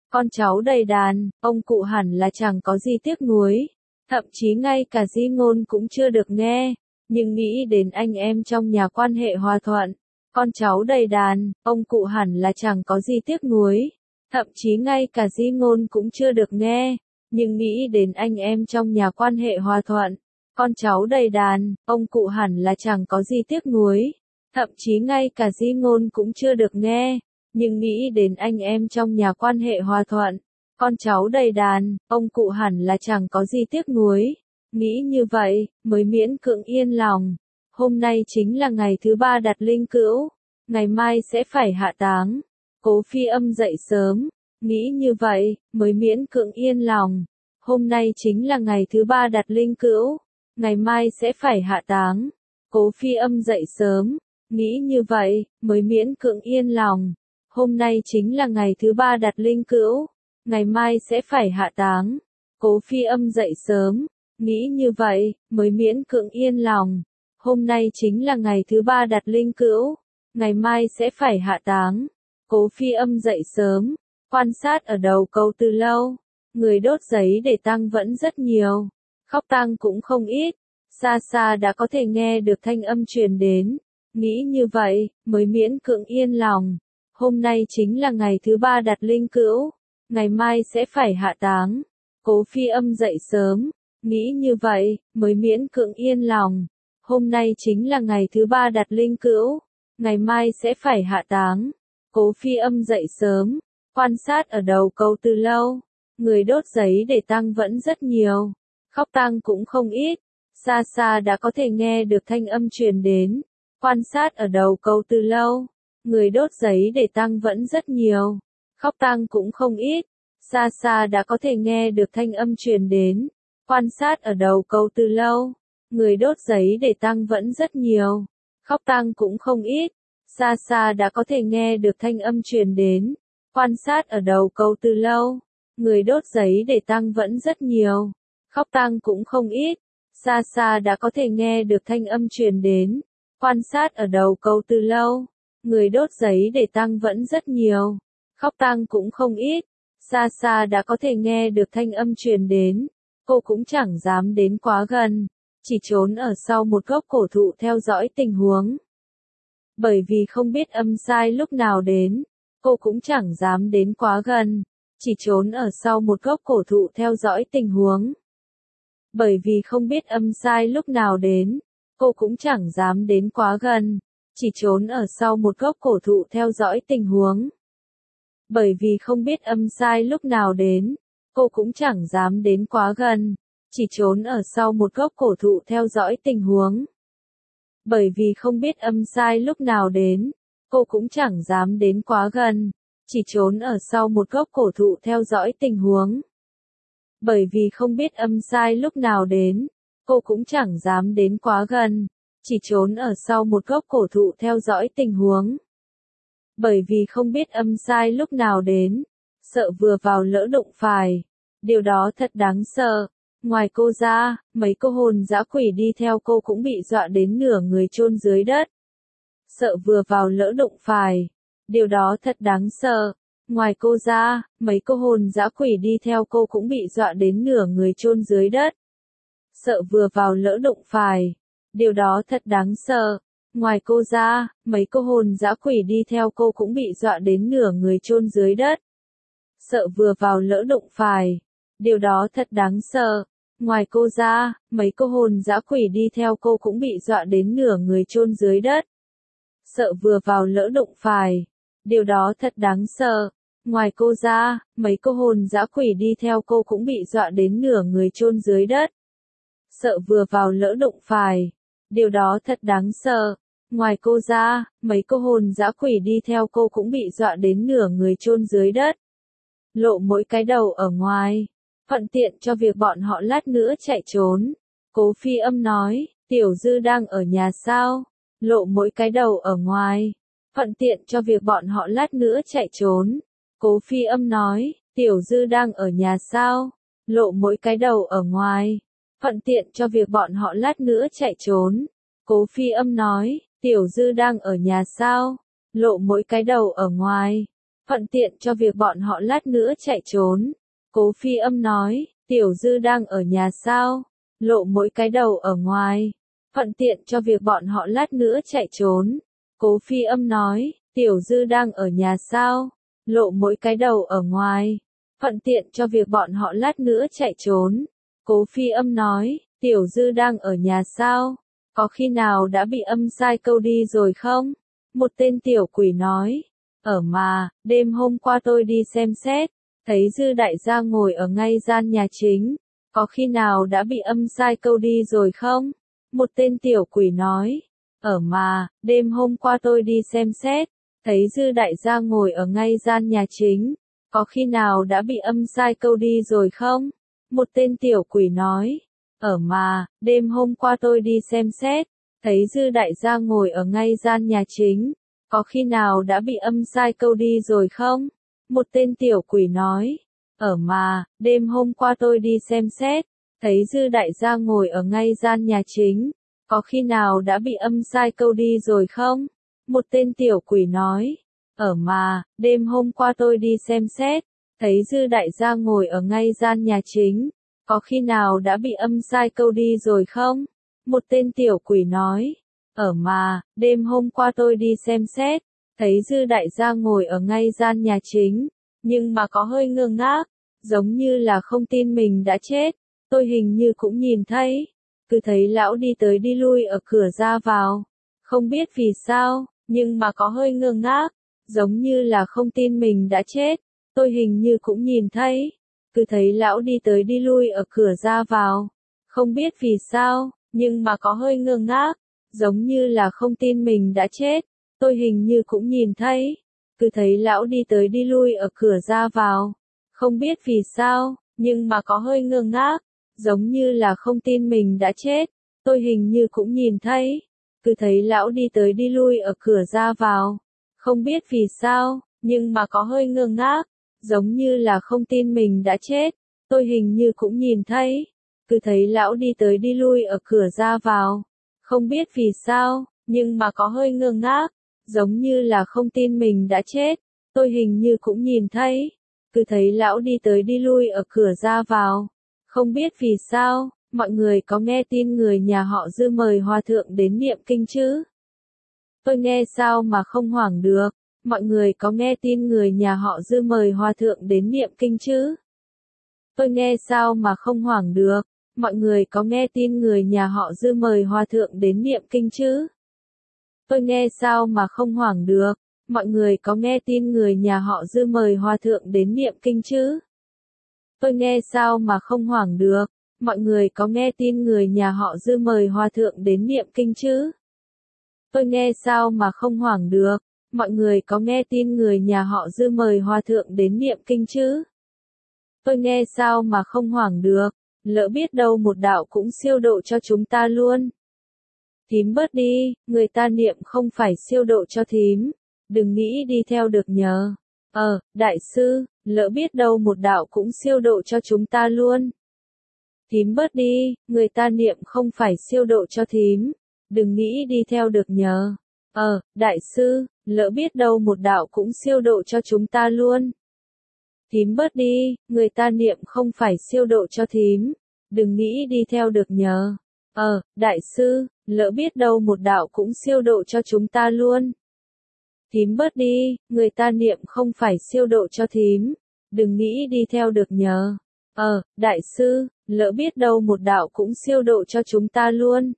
con cháu đầy đàn, ông cụ hẳn là chẳng có gì tiếc nuối. Thậm chí ngay cả di ngôn cũng chưa được nghe, nhưng nghĩ đến anh em trong nhà quan hệ hòa thuận, con cháu đầy đàn, ông cụ hẳn là chẳng có gì tiếc nuối. Thậm chí ngay cả di ngôn cũng chưa được nghe, nhưng nghĩ đến anh em trong nhà quan hệ hòa thuận, con cháu đầy đàn, ông cụ hẳn là chẳng có gì tiếc nuối. Thậm chí ngay cả di ngôn cũng chưa được nghe, nhưng nghĩ đến anh em trong nhà quan hệ hòa thuận, con cháu đầy đàn, ông cụ hẳn là chẳng có gì tiếc nuối. Nghĩ như vậy, mới miễn cưỡng yên lòng. Hôm nay chính là ngày thứ 3 đặt linh cữu, ngày mai sẽ phải hạ táng. Cố Phi Âm dậy sớm, nghĩ như vậy, mới miễn cưỡng yên lòng. Hôm nay chính là ngày thứ 3 đặt linh cữu, ngày mai sẽ phải hạ táng. Cố Phi Âm dậy sớm, nghĩ như vậy, mới miễn cưỡng yên lòng. Hôm nay chính là ngày thứ 3 đặt linh cữu, ngày mai sẽ phải hạ táng. Cố Phi Âm dậy sớm, nghĩ như vậy, mới miễn cưỡng yên lòng. Hôm nay chính là ngày thứ 3 đặt linh cữu, ngày mai sẽ phải hạ táng. Cố Phi Âm dậy sớm, quan sát ở đầu cầu từ lâu. Người đốt giấy để tang vẫn rất nhiều, khóc tang cũng không ít. Xa xa đã có thể nghe được thanh âm truyền đến. Nghĩ như vậy, mới miễn cưỡng yên lòng. Hôm nay chính là ngày thứ 3 đặt linh cữu, ngày mai sẽ phải hạ táng. Cố Phi Âm dậy sớm, nghĩ như vậy, mới miễn cưỡng yên lòng. Hôm nay chính là ngày thứ 3 đặt linh cữu, ngày mai sẽ phải hạ táng. Cố Phi Âm dậy sớm, quan sát ở đầu cầu từ lâu. Người đốt giấy để tang vẫn rất nhiều, khóc tang cũng không ít. Xa xa đã có thể nghe được thanh âm truyền đến. Quan sát ở đầu cầu từ lâu. Người đốt giấy để tang vẫn rất nhiều, khóc tang cũng không ít. Xa xa đã có thể nghe được thanh âm truyền đến. Quan sát ở đầu cầu từ lâu. Người đốt giấy để tang vẫn rất nhiều, khóc tang cũng không ít. Xa xa đã có thể nghe được thanh âm truyền đến. Quan sát ở đầu cầu từ lâu. Người đốt giấy để tang vẫn rất nhiều, khóc tang cũng không ít. Xa xa đã có thể nghe được thanh âm truyền đến. Quan sát ở đầu cầu từ lâu. Người đốt giấy để tang vẫn rất nhiều, khóc tang cũng không ít. Xa xa đã có thể nghe được thanh âm truyền đến. Cô cũng chẳng dám đến quá gần, chỉ trốn ở sau một gốc cổ thụ theo dõi tình huống. Bởi vì không biết âm sai lúc nào đến, cô cũng chẳng dám đến quá gần, chỉ trốn ở sau một gốc cổ thụ theo dõi tình huống. Bởi vì không biết âm sai lúc nào đến, cô cũng chẳng dám đến quá gần, chỉ trốn ở sau một gốc cổ thụ theo dõi tình huống. Bởi vì không biết âm sai lúc nào đến, cô cũng chẳng dám đến quá gần, chỉ trốn ở sau một gốc cổ thụ theo dõi tình huống. Bởi vì không biết âm sai lúc nào đến, cô cũng chẳng dám đến quá gần, chỉ trốn ở sau một gốc cổ thụ theo dõi tình huống. Bởi vì không biết âm sai lúc nào đến, cô cũng chẳng dám đến quá gần, chỉ trốn ở sau một gốc cổ thụ theo dõi tình huống. Bởi vì không biết âm sai lúc nào đến, sợ vừa vào lỡ đụng phải. Điều đó thật đáng sợ. Ngoài cô ra, mấy cô hồn dã quỷ đi theo cô cũng bị dọa đến nửa người chôn dưới đất. Sợ vừa vào lỡ đụng phải. Điều đó thật đáng sợ. Ngoài cô ra, mấy cô hồn dã quỷ đi theo cô cũng bị dọa đến nửa người chôn dưới đất. Sợ vừa vào lỡ đụng phải. Điều đó thật đáng sợ. Ngoài cô ra, mấy cô hồn dã quỷ đi theo cô cũng bị dọa đến nửa người chôn dưới đất. Sợ vừa vào lỡ đụng phải. Điều đó thật đáng sợ. Ngoài cô ra, mấy cô hồn dã quỷ đi theo cô cũng bị dọa đến nửa người chôn dưới đất. Sợ vừa vào lỡ đụng phải. Điều đó thật đáng sợ. Ngoài cô ra, mấy cô hồn dã quỷ đi theo cô cũng bị dọa đến nửa người chôn dưới đất. Sợ vừa vào lỡ đụng phải. Điều đó thật đáng sợ. Ngoài cô ra, mấy cô hồn dã quỷ đi theo cô cũng bị dọa đến nửa người chôn dưới đất. Lộ mỗi cái đầu ở ngoài. Thuận tiện cho việc bọn họ lát nữa chạy trốn. Cố Phi Âm nói, Tiểu Dư đang ở nhà sao? Lộ mỗi cái đầu ở ngoài. Thuận tiện cho việc bọn họ lát nữa chạy trốn. Cố Phi Âm nói, Tiểu Dư đang ở nhà sao? Lộ mỗi cái đầu ở ngoài. Thuận tiện cho việc bọn họ lát nữa chạy trốn. Cố Phi Âm nói, Tiểu Dư đang ở nhà sao? Lộ mỗi cái đầu ở ngoài. thuận tiện cho việc bọn họ lát nữa chạy trốn. Cố Phi Âm nói, Tiểu Dư đang ở nhà sao? Lộ mỗi cái đầu ở ngoài. Thuận tiện cho việc bọn họ lát nữa chạy trốn. Cố Phi Âm nói, Tiểu Dư đang ở nhà sao? Lộ mỗi cái đầu ở ngoài. Thuận tiện cho việc bọn họ lát nữa chạy trốn. Cố Phi Âm nói, Tiểu Dư đang ở nhà sao? Có khi nào đã bị âm sai câu đi rồi không? Một tên tiểu quỷ nói, ở mà, đêm hôm qua tôi đi xem xét, thấy Dư đại gia ngồi ở ngay gian nhà chính. Có khi nào đã bị âm sai câu đi rồi không? Một tên tiểu quỷ nói, ở mà, đêm hôm qua tôi đi xem xét, thấy Dư đại gia ngồi ở ngay gian nhà chính. Có khi nào đã bị âm sai câu đi rồi không? Một tên tiểu quỷ nói, ở mà, đêm hôm qua tôi đi xem xét, thấy Dư đại gia ngồi ở ngay gian nhà chính. Có khi nào đã bị âm sai câu đi rồi không? Một tên tiểu quỷ nói, ở mà, đêm hôm qua tôi đi xem xét, thấy Dư đại gia ngồi ở ngay gian nhà chính. Có khi nào đã bị âm sai câu đi rồi không? Một tên tiểu quỷ nói, ở mà, đêm hôm qua tôi đi xem xét, thấy Dư đại gia ngồi ở ngay gian nhà chính. Có khi nào đã bị âm sai câu đi rồi không? Một tên tiểu quỷ nói, ở mà, đêm hôm qua tôi đi xem xét, thấy Dư đại gia ngồi ở ngay gian nhà chính, nhưng mà có hơi ngơ ngác, giống như là không tin mình đã chết. Tôi hình như cũng nhìn thấy, cứ thấy lão đi tới đi lui ở cửa ra vào, không biết vì sao, nhưng mà có hơi ngơ ngác, giống như là không tin mình đã chết. Tôi hình như cũng nhìn thấy, cứ thấy lão đi tới đi lui ở cửa ra vào, không biết vì sao, nhưng mà có hơi ngơ ngác, giống như là không tin mình đã chết. Tôi hình như cũng nhìn thấy, cứ thấy lão đi tới đi lui ở cửa ra vào, không biết vì sao, nhưng mà có hơi ngơ ngác, giống như là không tin mình đã chết. Tôi hình như cũng nhìn thấy, cứ thấy lão đi tới đi lui ở cửa ra vào, không biết vì sao, nhưng mà có hơi ngơ ngác, giống như là không tin mình đã chết. Tôi hình như cũng nhìn thấy, cứ thấy lão đi tới đi lui ở cửa ra vào, không biết vì sao, nhưng mà có hơi ngơ ngác, giống như là không tin mình đã chết. Tôi hình như cũng nhìn thấy, cứ thấy lão đi tới đi lui ở cửa ra vào, không biết vì sao. Mọi người có nghe tin người nhà họ Dư mời hòa thượng đến niệm kinh chứ? Tôi nghe sao mà không hoảng được. Mọi người có nghe tin người nhà họ Dư mời hòa thượng đến niệm kinh chứ? Tôi nghe sao mà không hoảng được. Mọi người có nghe tin người nhà họ Dư mời hòa thượng đến niệm kinh chứ? Tôi nghe sao mà không hoảng được. Mọi người có nghe tin người nhà họ Dư mời hòa thượng đến niệm kinh chứ? Tôi nghe sao mà không hoảng được. Mọi người có nghe tin người nhà họ Dư mời hòa thượng đến niệm kinh chứ? Tôi nghe sao mà không hoảng được. Mọi người có nghe tin người nhà họ Dư mời hòa thượng đến niệm kinh chứ? Tôi nghe sao mà không hoảng được. Lỡ biết đâu một đạo cũng siêu độ cho chúng ta luôn. Thím bớt đi, người ta niệm không phải siêu độ cho thím. Đừng nghĩ đi theo được nhờ. Đại sư, lỡ biết đâu một đạo cũng siêu độ cho chúng ta luôn. Thím bớt đi, người ta niệm không phải siêu độ cho thím. Đừng nghĩ đi theo được nhờ. Đại sư, lỡ biết đâu một đạo cũng siêu độ cho chúng ta luôn. Thím bớt đi, người ta niệm không phải siêu độ cho thím. Đừng nghĩ đi theo được nhờ. Đại sư, lỡ biết đâu một đạo cũng siêu độ cho chúng ta luôn. Thím bớt đi, người ta niệm không phải siêu độ cho thím. Đừng nghĩ đi theo được nhờ. Đại sư, lỡ biết đâu một đạo cũng siêu độ cho chúng ta luôn.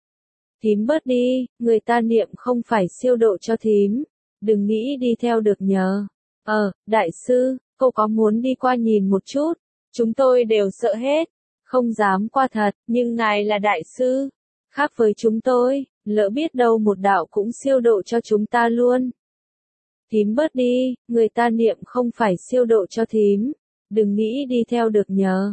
Thím bớt đi, người ta niệm không phải siêu độ cho thím. Đừng nghĩ đi theo được nhờ. Đại sư, cậu có muốn đi qua nhìn một chút? Chúng tôi đều sợ hết. Không dám qua thật, nhưng ngài là đại sư. Khác với chúng tôi, lỡ biết đâu một đạo cũng siêu độ cho chúng ta luôn. Thím bớt đi, người ta niệm không phải siêu độ cho thím. Đừng nghĩ đi theo được nhờ.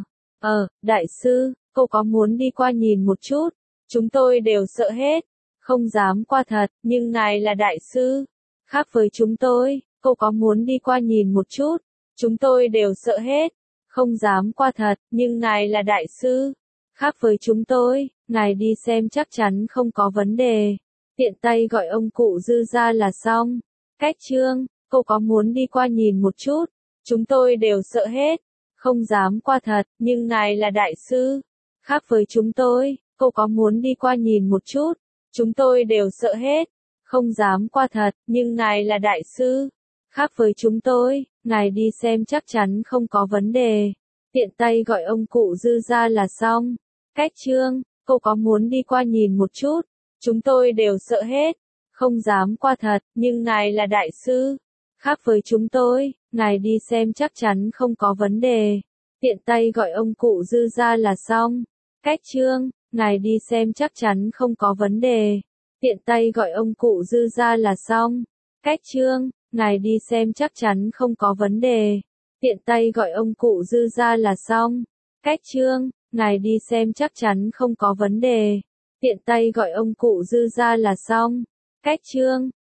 Đại sư, cậu có muốn đi qua nhìn một chút? Chúng tôi đều sợ hết. Không dám qua thật, nhưng ngài là đại sư. Khác với chúng tôi, cậu có muốn đi qua nhìn một chút? Chúng tôi đều sợ hết. Không dám qua thật, nhưng ngài là đại sư. Khác với chúng tôi, ngài đi xem chắc chắn không có vấn đề. Tiện tay gọi ông cụ Dư ra là xong. Cách chương. cậu có muốn đi qua nhìn một chút? Chúng tôi đều sợ hết, không dám qua thật, nhưng ngài là đại sư. Khác với chúng tôi, cậu có muốn đi qua nhìn một chút? Chúng tôi đều sợ hết, không dám qua thật, nhưng ngài là đại sư. Khác với chúng tôi, ngài đi xem chắc chắn không có vấn đề. Tiện tay gọi ông cụ Dư ra là xong. Cách Trương, cậu có muốn đi qua nhìn một chút? Chúng tôi đều sợ hết, không dám qua thật, nhưng ngài là đại sư. Khác với chúng tôi, ngài đi xem chắc chắn không có vấn đề. Tiện tay gọi ông cụ Dư ra là xong. Cách Trương, ngài đi xem chắc chắn không có vấn đề. Tiện tay gọi ông cụ Dư ra là xong. Cách Trương, ngài đi xem chắc chắn không có vấn đề. Tiện tay gọi ông cụ Dư ra là xong. Cách Trương, ngài đi xem chắc chắn không có vấn đề. Tiện tay gọi ông cụ Dư ra là xong. Cách Trương,